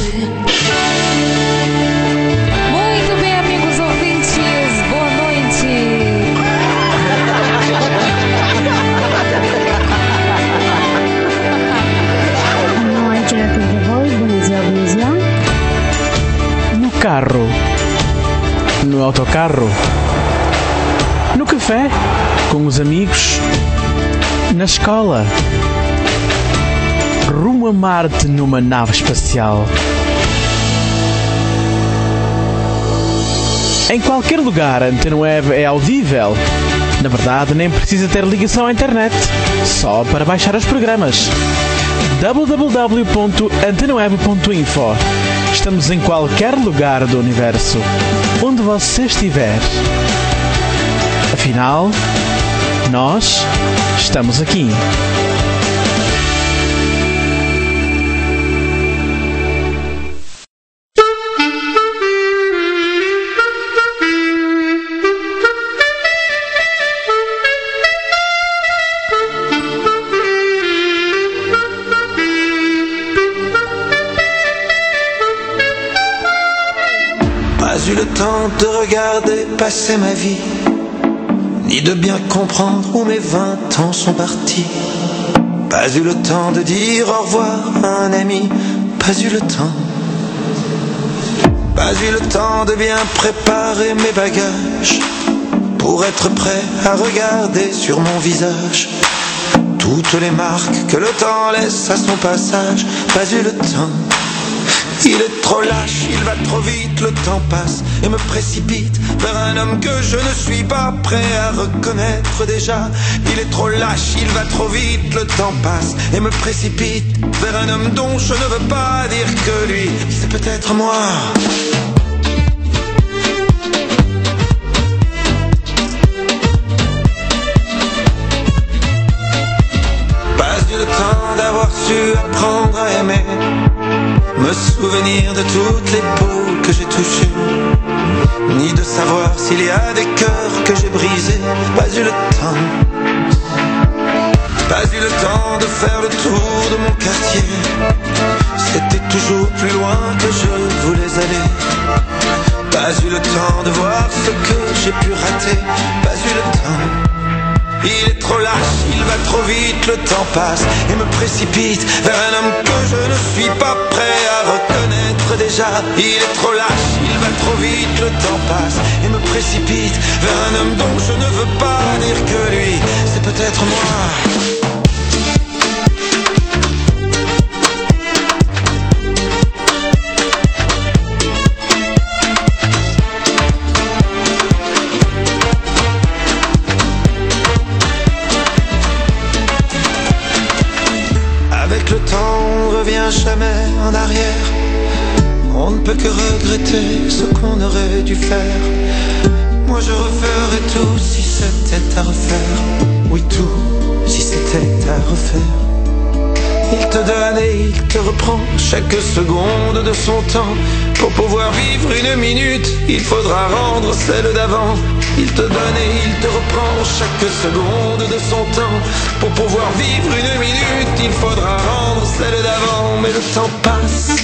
Muito bem, amigos ouvintes, boa noite. No carro, no autocarro, no café, com os amigos, na escola, rumo a Marte numa nave espacial. Em qualquer lugar, a Antena Web é audível. Na verdade, nem precisa ter ligação à internet, só para baixar os programas. w w w ponto antena web ponto info. Estamos em qualquer lugar do universo, onde você estiver. Afinal, nós estamos aqui. Pas eu le temps de regarder passer ma vie, ni de bien comprendre où mes vingt ans sont partis. Pas eu le temps de dire au revoir à un ami, pas eu le temps. Pas eu le temps de bien préparer mes bagages, pour être prêt à regarder sur mon visage toutes les marques que le temps laisse à son passage. Pas eu le temps. Il est trop lâche, il va trop vite, le temps passe et me précipite vers un homme que je ne suis pas prêt à reconnaître déjà. Il est trop lâche, il va trop vite, le temps passe et me précipite vers un homme dont je ne veux pas dire que lui, c'est peut-être moi. Pas eu le temps d'avoir su apprendre à aimer, me souvenir de toutes les peaux que j'ai touchées, ni de savoir s'il y a des cœurs que j'ai brisés. Pas eu le temps. Pas eu le temps de faire le tour de mon quartier, c'était toujours plus loin que je voulais aller. Pas eu le temps de voir ce que j'ai pu rater. Pas eu le temps. Il est trop lâche, il va trop vite, le temps passe et me précipite vers un homme que je ne suis pas prêt à reconnaître déjà. Il est trop lâche, il va trop vite, le temps passe et me précipite vers un homme dont je ne veux pas dire que lui, c'est peut-être moi. Jamais en arrière, on ne peut que regretter ce qu'on aurait dû faire. Moi je referais tout si c'était à refaire. Oui, tout si c'était à refaire. Il te donne et il te reprend chaque seconde de son temps. Pour pouvoir vivre une minute, il faudra rendre celle d'avant. Il te donne et il te reprend chaque seconde de son temps. Pour pouvoir vivre une minute, il faudra rendre celle d'avant. Mais le temps passe.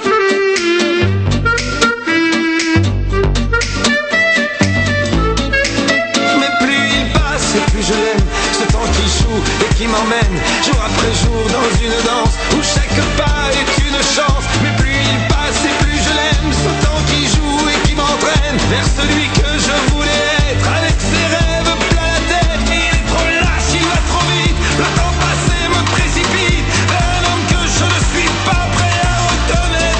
Mais plus il passe et plus je l'aime. Ce temps qui joue et qui m'emmène jour après jour dans une danse où chaque pas est une chance. Mais plus il passe et plus je l'aime. Ce temps qui joue et qui m'entraîne vers celui que je voulais être, avec ses rêves plein la tête. Il est trop lâche, il va trop vite, le temps passé me précipite vers un homme que je ne suis pas prêt à reconnaître.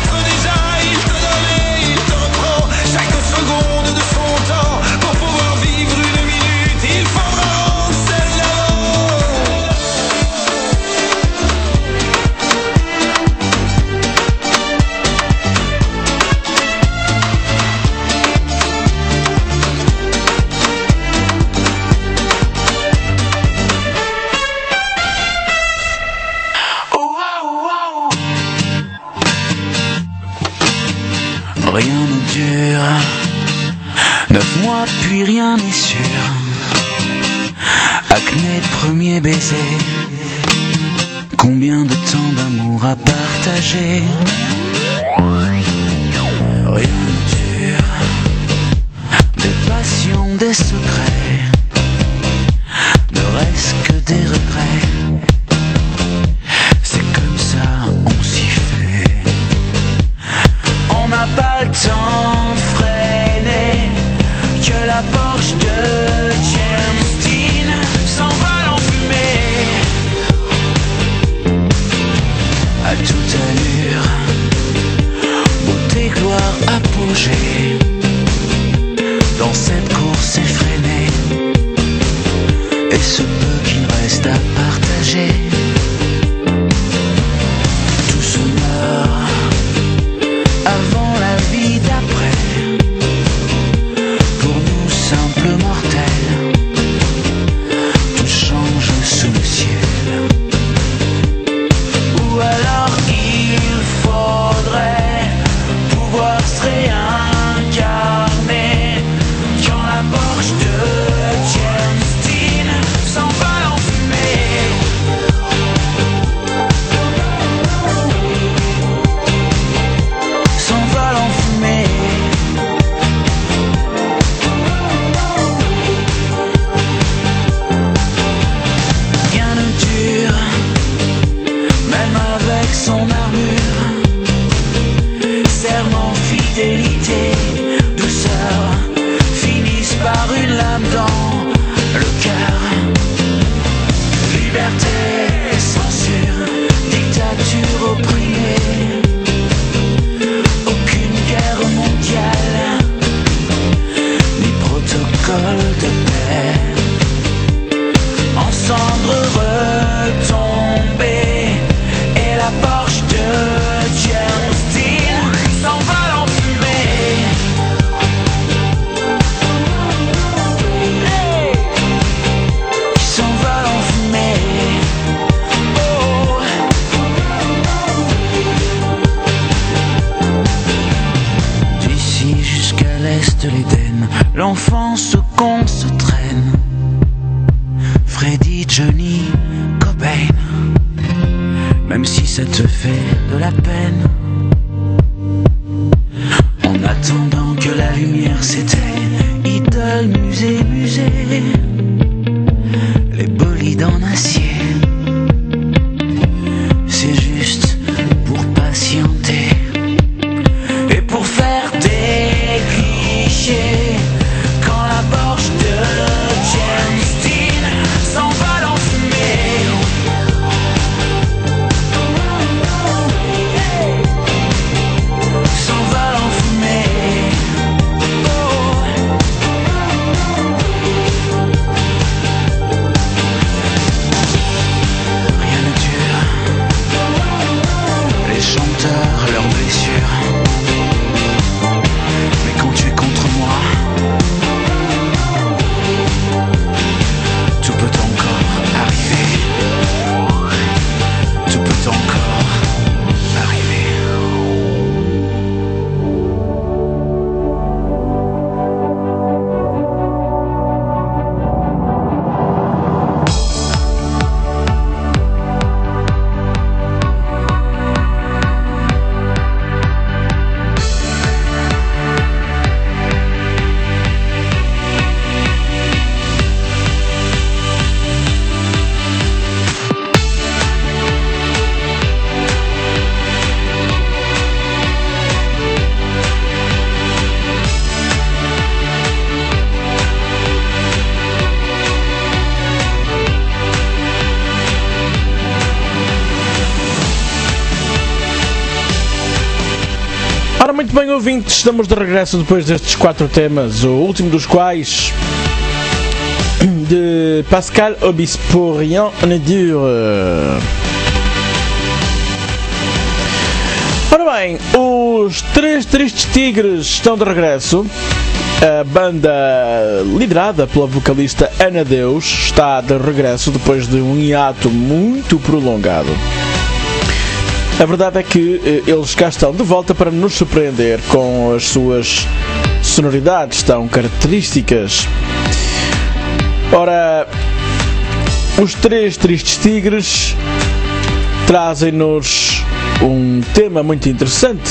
Rien ne dure. Neuf mois puis rien n'est sûr. Acné, premier baiser. Combien de temps d'amour à partager? Rien ne dure. Des passions, des secrets. Ne reste que des regrets. C'est comme ça, on s'y fait. On n'a pas le temps de freiner. Que la Porsche de James Dean s'envole en fumée. À toute allure, beauté, gloire, apogée. Dans cette course effrénée, et ce peu qu'il reste à partager. Tout se meurt avant la vie d'après. Pour nous simples mortels, tout change sous le ciel. Ou alors il faudrait pouvoir se réincarner. Quand la Porsche de James Dean s'envole en fumée. S'envole en fumée. Rien ne dure, même avec son armure. Serment, fidélité, douceur finissent par une lame dans le cœur. Liberté, censure, dictature opprimée. Aucune guerre mondiale, ni protocole de paix. En cendres retombées, et la Porsche de James Dean s'envole en fumée. Qui s'envole en fumée. Oh. D'ici jusqu'à l'est de l'Éden, l'enfance qu'on se traîne. Freddy, Johnny, Cobain. Même si ça te fait de la peine. En attendant que la lumière s'éteigne, idole, musée, musée. Les bolides en acier. C'est juste pour patienter. Et pour faire des clichés. Quand la Porsche de James Dean s'envole en fumée. S'envole en fumée. Oh. Rien ne dure. Les chanteurs, leurs blessures. Mais quand tu es contre moi, tout peut encore arriver. Tout peut encore arriver. Ora, muito bem, ouvintes, estamos de regresso depois destes quatro temas, o último dos quais de Pascal Obispo, Rien ne dure. Ora bem, os Três Tristes Tigres estão de regresso. A banda liderada pela vocalista Ana Deus está de regresso depois de um hiato muito prolongado. A verdade é que eh, eles cá estão de volta para nos surpreender com as suas sonoridades tão características. Ora, os Três Tristes Tigres trazem-nos um tema muito interessante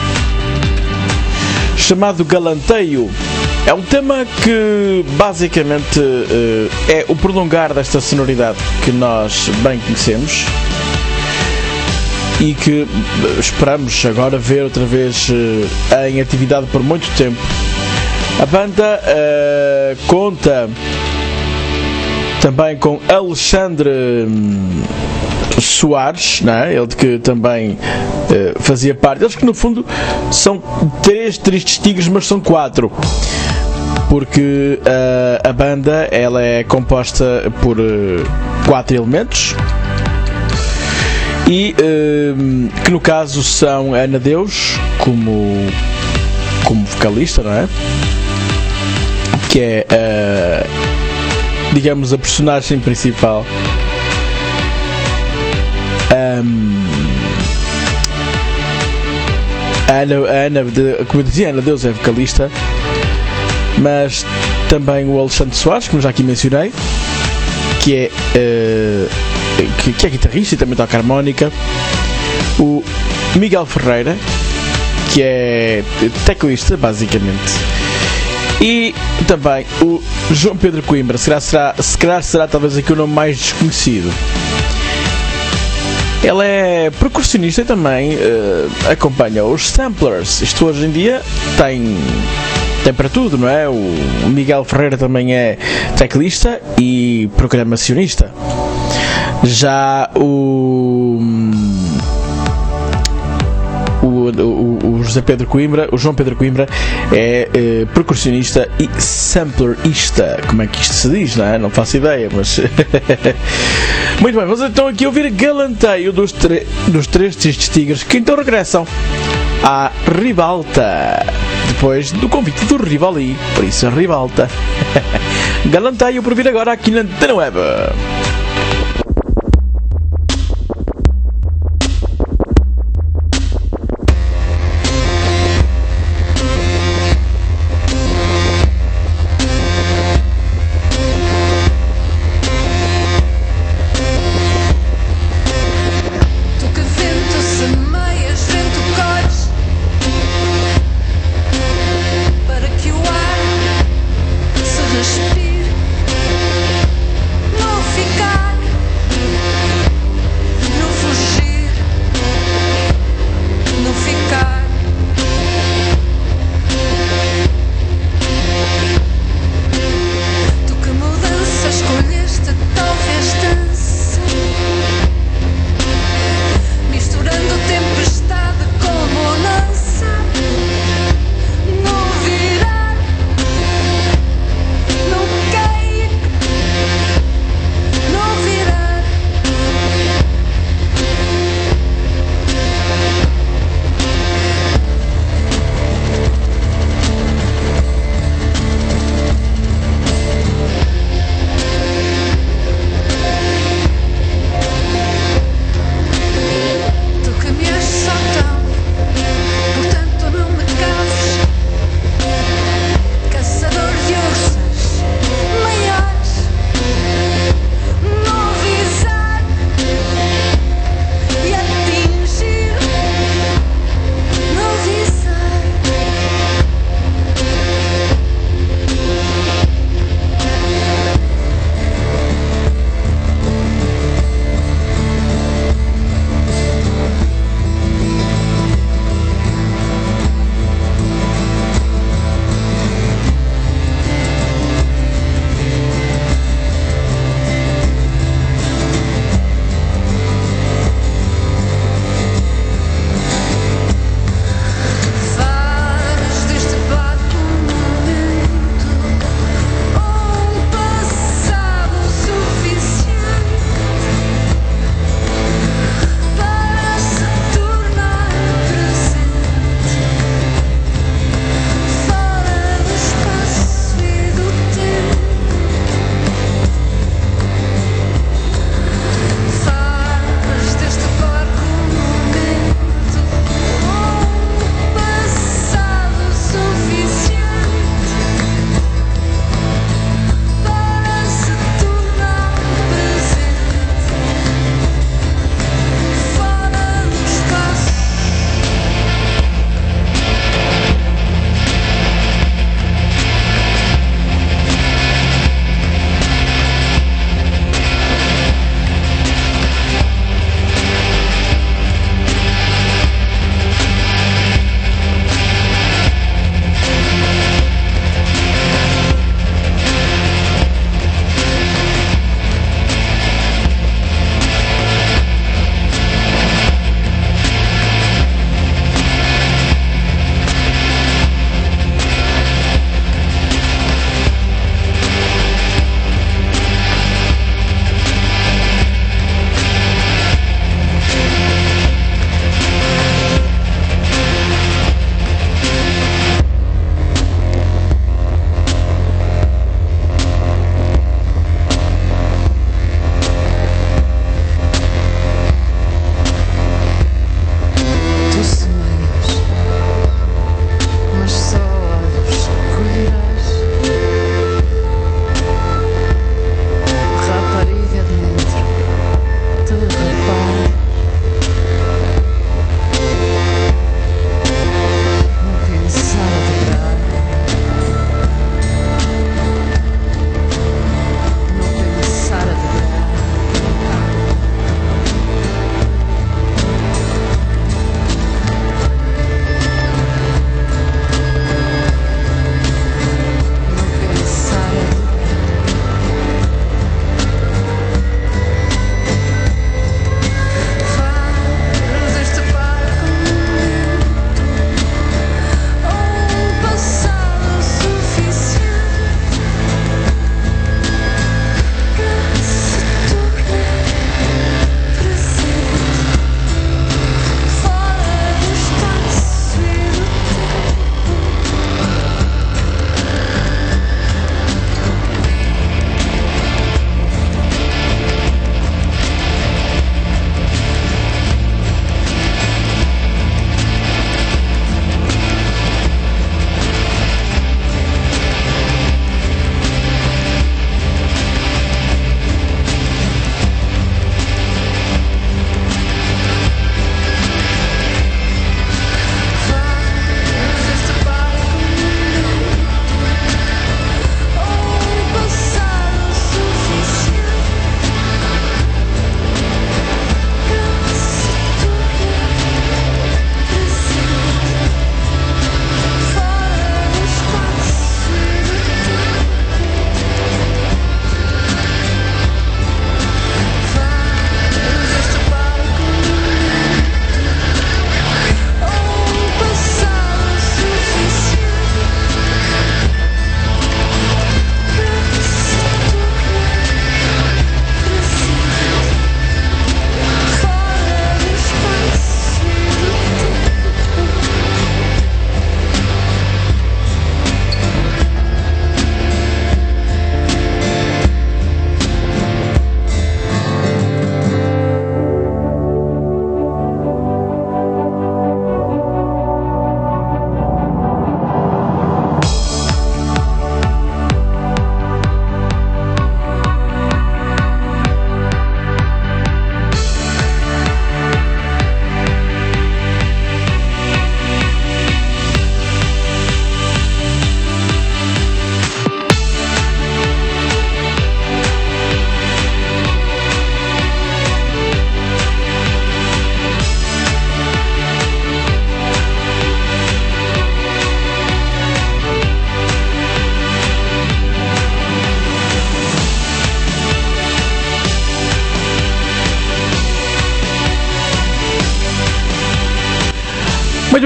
chamado Galanteio. É um tema que basicamente uh, é o prolongar desta sonoridade que nós bem conhecemos e que uh, esperamos agora ver outra vez uh, em atividade por muito tempo. A banda uh, conta também com Alexandre hum, Soares, não é? Ele que também uh, fazia parte. Eles que no fundo são três tristes tigres, mas são quatro. Porque uh, a banda ela é composta por uh, quatro elementos e uh, que no caso são Ana Deus como, como vocalista, não é? Que é uh, digamos a personagem principal. Um, a Ana, a Ana, como eu dizia, a Ana Deus é vocalista, mas também o Alexandre Soares, como já aqui mencionei, que é, uh, que, que é guitarrista e também toca harmónica, o Miguel Ferreira, que é teclista, basicamente, e também o João Pedro Coimbra, se calhar será, se calhar será talvez aqui o nome mais desconhecido. Ele é percussionista e também uh, acompanha os Samplers. Isto hoje em dia tem, tem para tudo, não é? O Miguel Ferreira também é teclista e programacionista. Já o, o, o, o José Pedro Coimbra, o João Pedro Coimbra é uh, percussionista e samplerista. Como é que isto se diz, não é? Não faço ideia, mas... Muito bem, vamos então aqui ouvir Galanteio dos, tre- dos Três Tristes Tigres, que então regressam à Ribalta, depois do convite do Rivali, por isso a Ribalta. Galanteio por vir agora aqui na Antena Web. Para que o ar se respire, não fique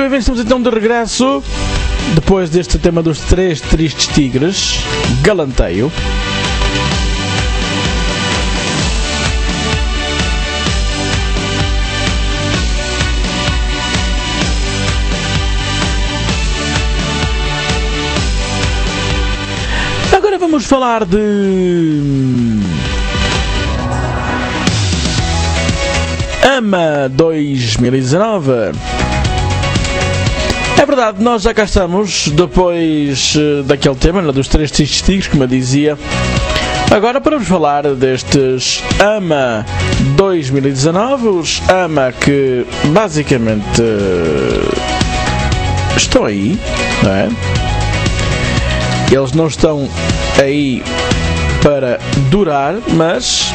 Muito bem, estamos então de regresso depois deste tema dos três tristes tigres, Galanteio. Agora vamos falar de AMA dois mil e dezanove. É verdade, nós já cá estamos depois uh, daquele tema, né, dos três tristes tigres, como eu dizia. Agora para vos falar destes AMA dois mil e dezanove, os AMA que basicamente uh, estão aí, não é? Eles não estão aí para durar, mas...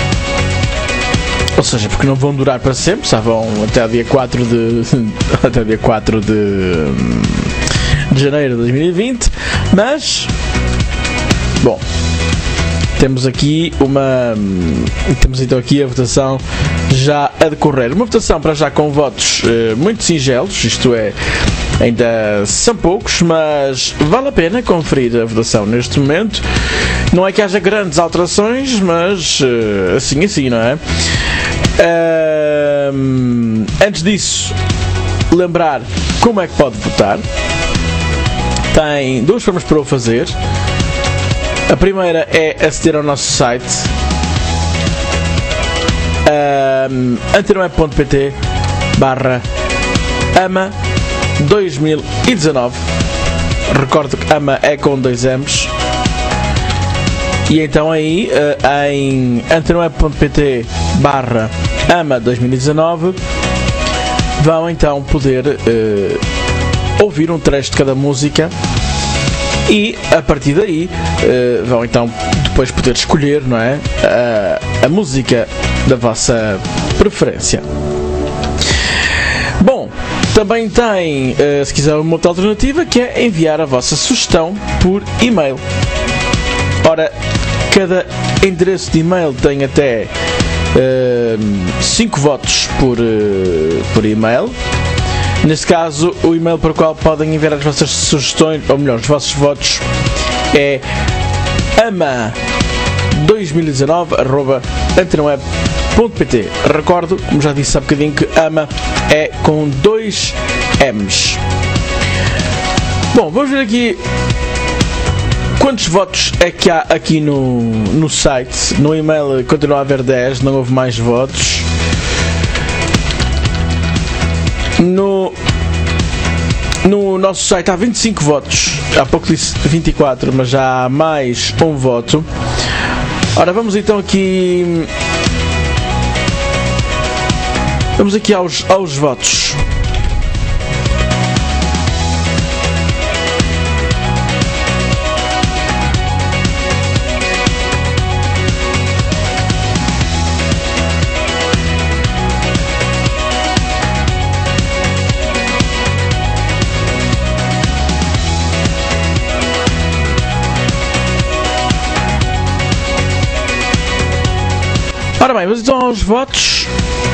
Ou seja, porque não vão durar para sempre, só vão até dia quatro de... até dia quatro de... de janeiro de dois mil e vinte, mas... Bom... Temos aqui uma... Temos então aqui a votação já a decorrer. Uma votação para já com votos eh, muito singelos, isto é, ainda são poucos, mas vale a pena conferir a votação neste momento. Não é que haja grandes alterações, mas eh, assim assim, não é? Uh, antes disso, lembrar como é que pode votar. Tem duas formas para o fazer. A primeira é aceder ao nosso site um, antenaweb.pt barra AMA dois mil e dezanove. Recordo que AMA é com dois M's. E então aí uh, em antenaweb.pt barra AMA dois mil e dezanove vão então poder uh, ouvir um trecho de cada música. E a partir daí uh, vão então depois poder escolher, não é, a, a música da vossa preferência. Bom, também tem, uh, se quiser, uma outra alternativa, que é enviar a vossa sugestão por e-mail. Ora, cada endereço de e-mail tem até cinco uh, votos por, uh, por e-mail. Neste caso, o e-mail para o qual podem enviar as vossas sugestões, ou melhor, os vossos votos, é ama dois mil e dezanove arroba antenaweb ponto pt. Recordo, como já disse há bocadinho, que AMA é com dois M's. Bom, vamos ver aqui quantos votos é que há aqui no, no site. No e-mail continua a haver dez, não houve mais votos. No, no nosso site há vinte e cinco votos. Há pouco disse vinte e quatro, mas já há mais um voto. Ora, vamos então aqui Vamos aqui aos, aos votos. Ora bem, vamos então aos votos.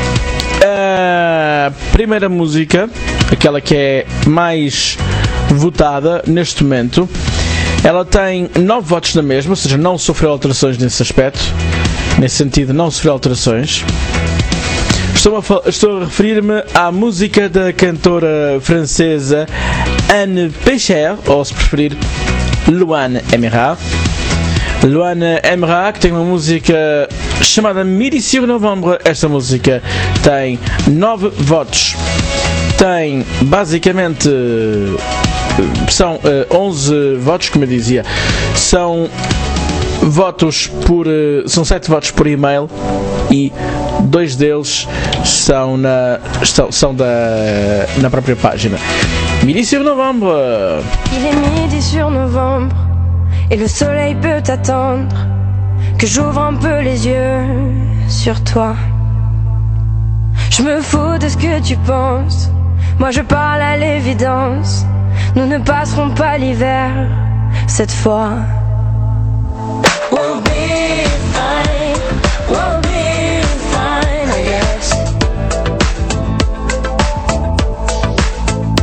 A primeira música, aquela que é mais votada neste momento, ela tem nove votos na mesma, ou seja, não sofreu alterações nesse aspecto. Nesse sentido, não sofreu alterações. Estou a, estou a referir-me à música da cantora francesa Anne Pécher, ou se preferir, Louane Aimera. Louane Aimera, que tem uma música chamada Midi sur Novembre. Esta música tem nove votos. Tem basicamente são uh, onze votos, como eu dizia. São votos por uh, são sete votos por e-mail e dois deles são na estão, são da na própria página. Midi sur Novembre. Il est midi sur novembre et le soleil peut attendre que j'ouvre un peu les yeux sur toi. Je me fous de ce que tu penses, moi je parle à l'évidence. Nous ne passerons pas l'hiver cette fois. We'll be fine, we'll be fine, I guess.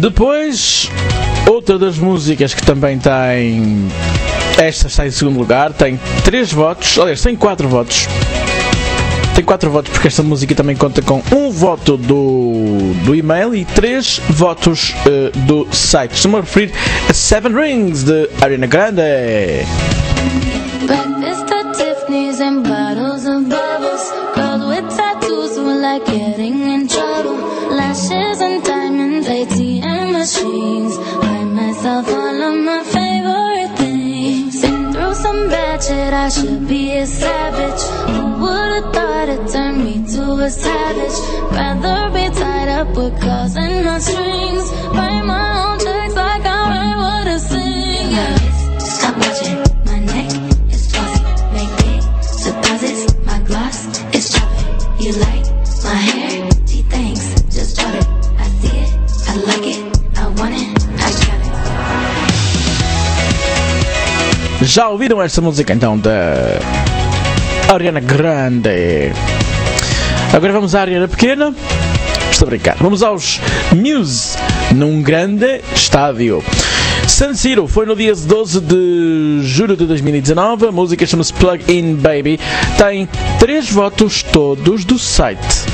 Depois, outra das músicas que também tem... Esta está em segundo lugar, tem três votos, aliás, tem quatro votos. Tem quatro votos porque esta música também conta com um voto do, do e-mail e três votos uh, do site. Estou-me a referir a Seven Rings de Ariana Grande. Breakfast at Tiffany's and bottles of bubbles. Girls with tattoos who like getting in trouble. Lashes and diamonds, A T M machines. Buy myself all of my favorite things. Been through some bad shit, I should be a savage. Who would've thought it turned me to a savage? Rather be tied up with calls and not strings. Write my own checks like I write what I sing. Yeah. Stop watching. My neck is flossy. Make big deposits. My gloss is chopping. You like my hair? Gee, thanks. Just drop it. I see it. I like it. I want it. I got it. Já ouviram esta música então da Ariana Grande? Agora vamos à Ariana Pequena. Estou a brincar. Vamos aos Muse num grande estádio. San Siro foi no dia doze de julho de dois mil e dezanove. A música chama-se Plug In Baby. Tem três votos todos do site.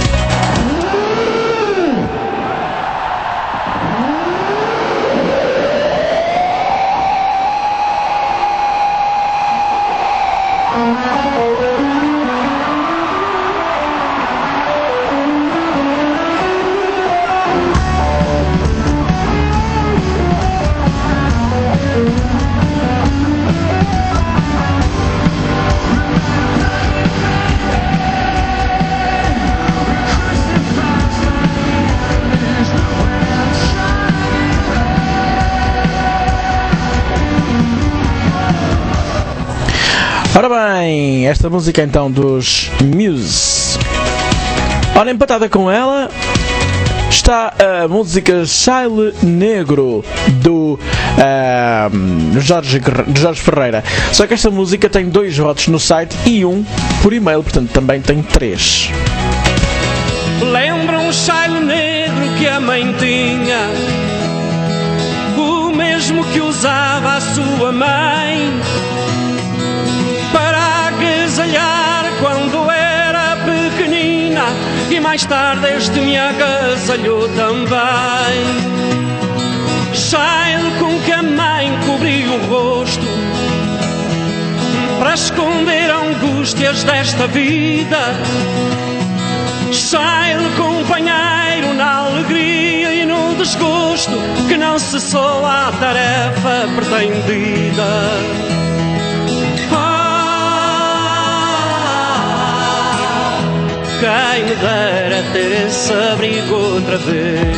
Ora bem, esta música então dos Muse. Ora, empatada com ela está a música Chile Negro do uh, Jorge, Jorge Ferreira. Só que esta música tem dois votos no site e um por e-mail, portanto também tem três. Lembra um chile negro que a mãe tinha, o mesmo que usava a sua mãe para agasalhar quando era pequenina, e mais tarde este me agasalhou também. Chile com que a mãe cobria o rosto para esconder angústias desta vida. Chile companheiro na alegria e no desgosto, que não cessou a tarefa pretendida. Quem me dera ter esse abrigo outra vez.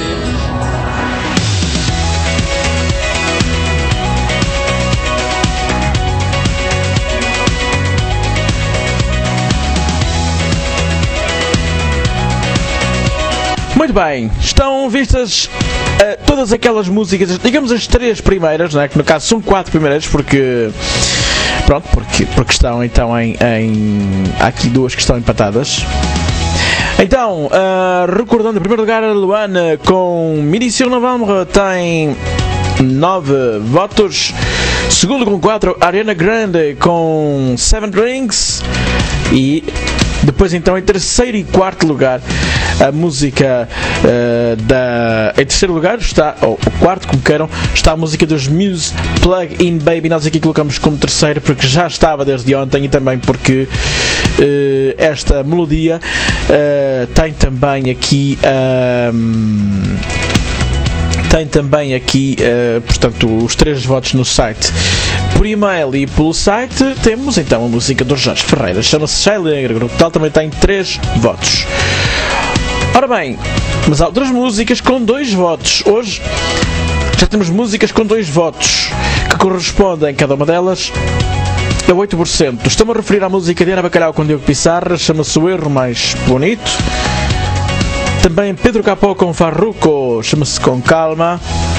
Muito bem, estão vistas uh, todas aquelas músicas, digamos as três primeiras, não é? Que no caso são quatro primeiras, porque... Pronto, porque, porque estão então em, em... Há aqui duas que estão empatadas. Então, uh, recordando, em primeiro lugar, a Luana com Midi sur Novembre tem nove votos. Segundo com quatro, Ariana Grande com Seven Rings. E depois então em terceiro e quarto lugar a música uh, da... Em terceiro lugar está, ou o quarto como queiram, está a música dos Muse, Plug In Baby. Nós aqui colocamos como terceiro porque já estava desde ontem e também porque uh, esta melodia uh, tem também aqui uh, tem também aqui uh, portanto os três votos no site. Por e-mail e pelo site temos então a música do Jorge Ferreira, chama-se Chile Negro, o total também tem três votos. Ora bem, mas há outras músicas com dois votos. Hoje já temos músicas com dois votos que correspondem, cada uma delas, a oito por cento. Estou-me a referir à música de Ana Bacalhau com Diogo Pissarra, chama-se O Erro Mais Bonito. Também Pedro Capó com Farruko, chama-se Com Calma.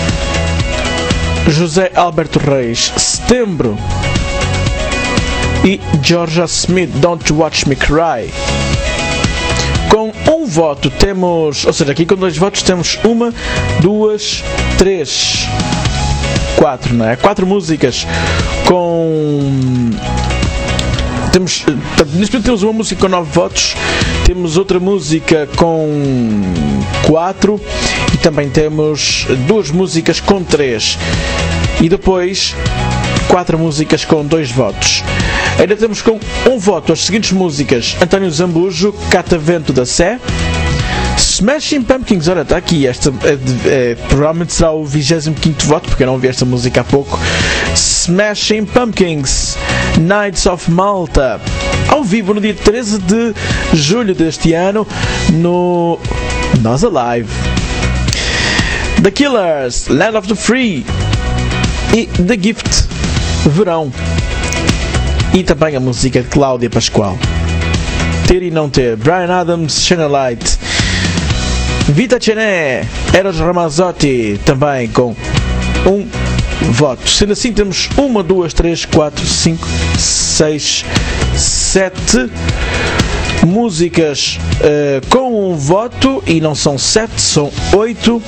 José Alberto Reis, Setembro. E Georgia Smith, Don't Watch Me Cry. Com um voto temos, ou seja, aqui com dois votos temos uma, duas, três, quatro, não é? Quatro músicas com... Temos, portanto, neste momento temos uma música com nove votos, temos outra música com quatro e também temos duas músicas com três e depois quatro músicas com dois votos. Ainda temos com um voto as seguintes músicas: António Zambujo, Catavento da Sé, Smashing Pumpkins, olha, está aqui, esta é, é, provavelmente será o vigésimo quinto voto, porque eu não ouvi esta música há pouco. Smashing Pumpkins, Knights of Malta, ao vivo no dia treze de julho deste ano, no Nós Alive. The Killers, Land of the Free e The Gift, Verão. E também a música de Cláudia Pascoal, Ter e Não Ter, Bryan Adams, Shine a Light, Vita Cené, Eros Ramazzotti, também com um voto. Sendo assim, temos uma, duas, três, quatro, cinco, seis, sete músicas uh, com um voto, e não são sete, são oito,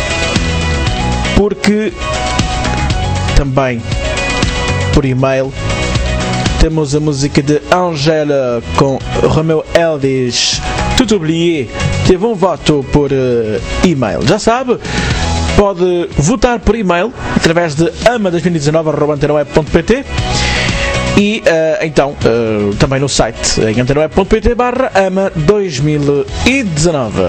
porque também por e-mail temos a música de Angela com Romeo Elvis, Tout Oublié, teve um voto por uh, e-mail. Já sabe, pode votar por e-mail através de ama dois mil e dezanove arroba antena web ponto pt e uh, então uh, também no site em antena web ponto pt barra ama dois mil e dezanove.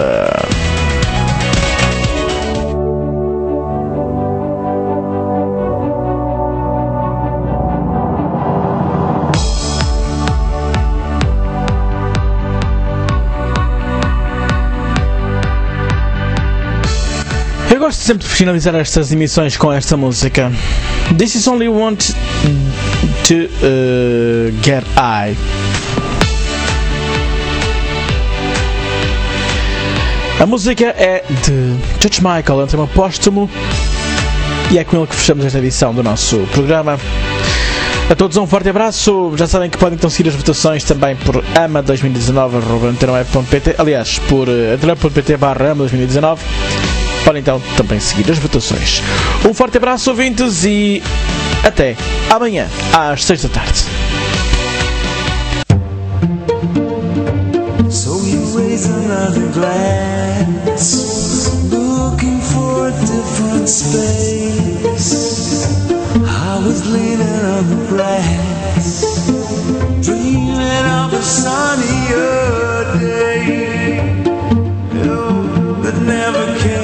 Eu gosto sempre de finalizar estas emissões com esta música. This is only want to uh, get high. A música é de George Michael, é um tema póstumo, e é com ele que fechamos esta edição do nosso programa. A todos um forte abraço. Já sabem que podem então seguir as votações também por ama dois mil e dezanove arroba antena web ponto pt, aliás, por antena web ponto pt barra ama dois mil e dezanove. Podem então também seguir as votações. Um forte abraço, ouvintes, e até amanhã às seis da tarde. So you raise another glass, looking for a different space. I was leaning on the grass, dreaming of a sunnier day, oh, that never came.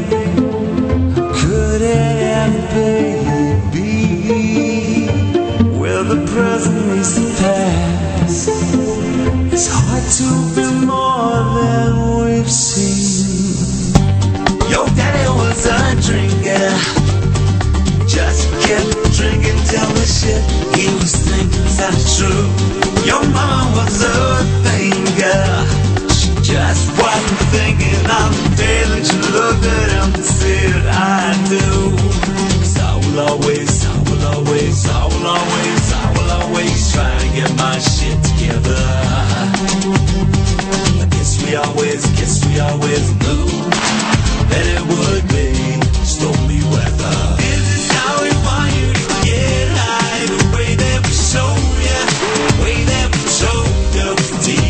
Could it ever be where the present meets the past? It's hard to be more than we've seen. Your daddy was a drinker, just kept drinking till the shit he was thinking's not true. Your mama was a thinker, she just wasn't thinking on the day that you looked at him and said I do. 'Cause I will always, I will always, I will always, I will always try to get my shit together. I guess we always, guess we always knew that it would be stormy weather. This is how we want you to get high, the way that we show ya, the way that we show ya.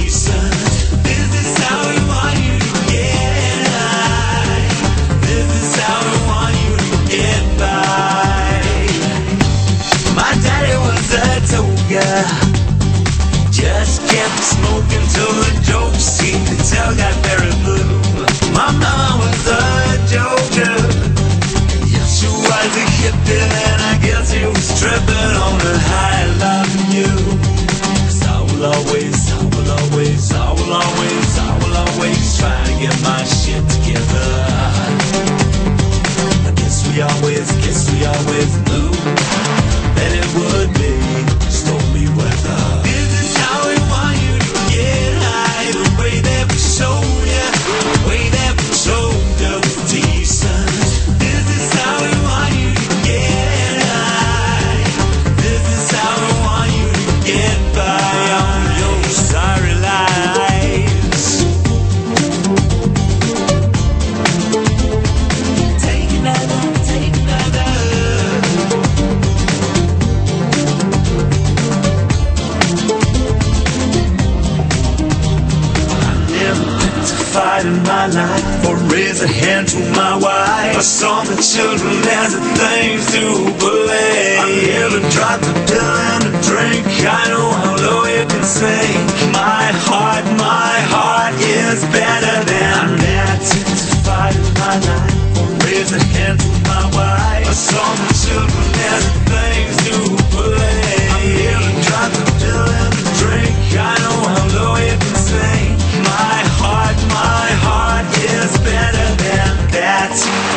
in my life, or raise a hand to my wife. I saw the children as the things to believe. I'm here to drop the pill and a drink. I know how low you can sink. My heart, my heart is better than that. To fight in my life, or raise a hand to my wife. I saw the children as the things to believe. I'm here to drop the pill and a drink. I know how low you can sink. My heart, my heart is better than that.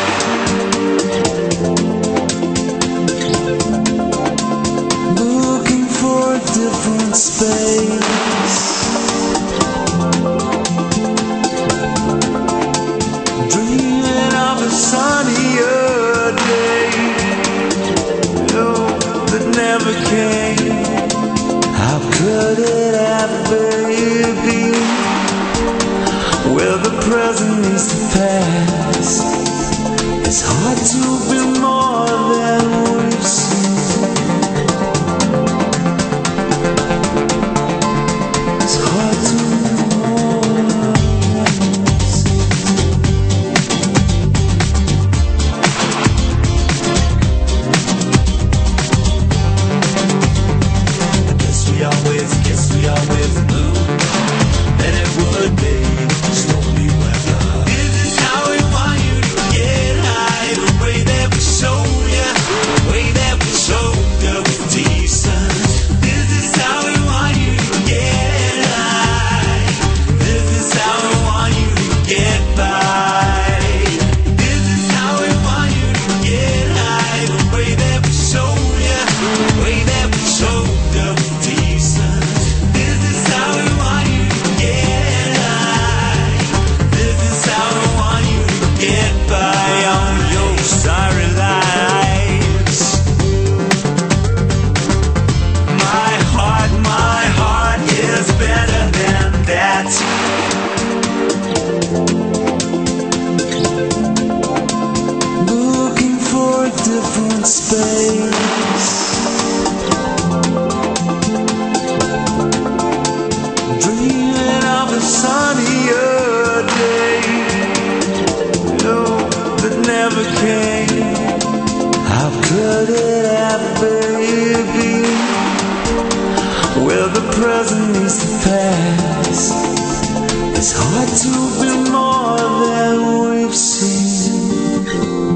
Looking for a different space, dreaming of a sunnier day, oh, that never came. How could it ever be? Where the present meets the past, it's hard to be more than we've seen. It's hard to be more than we've seen. I guess we always, guess we always knew that it would be. Present meets the past, it's hard to be more than we've seen.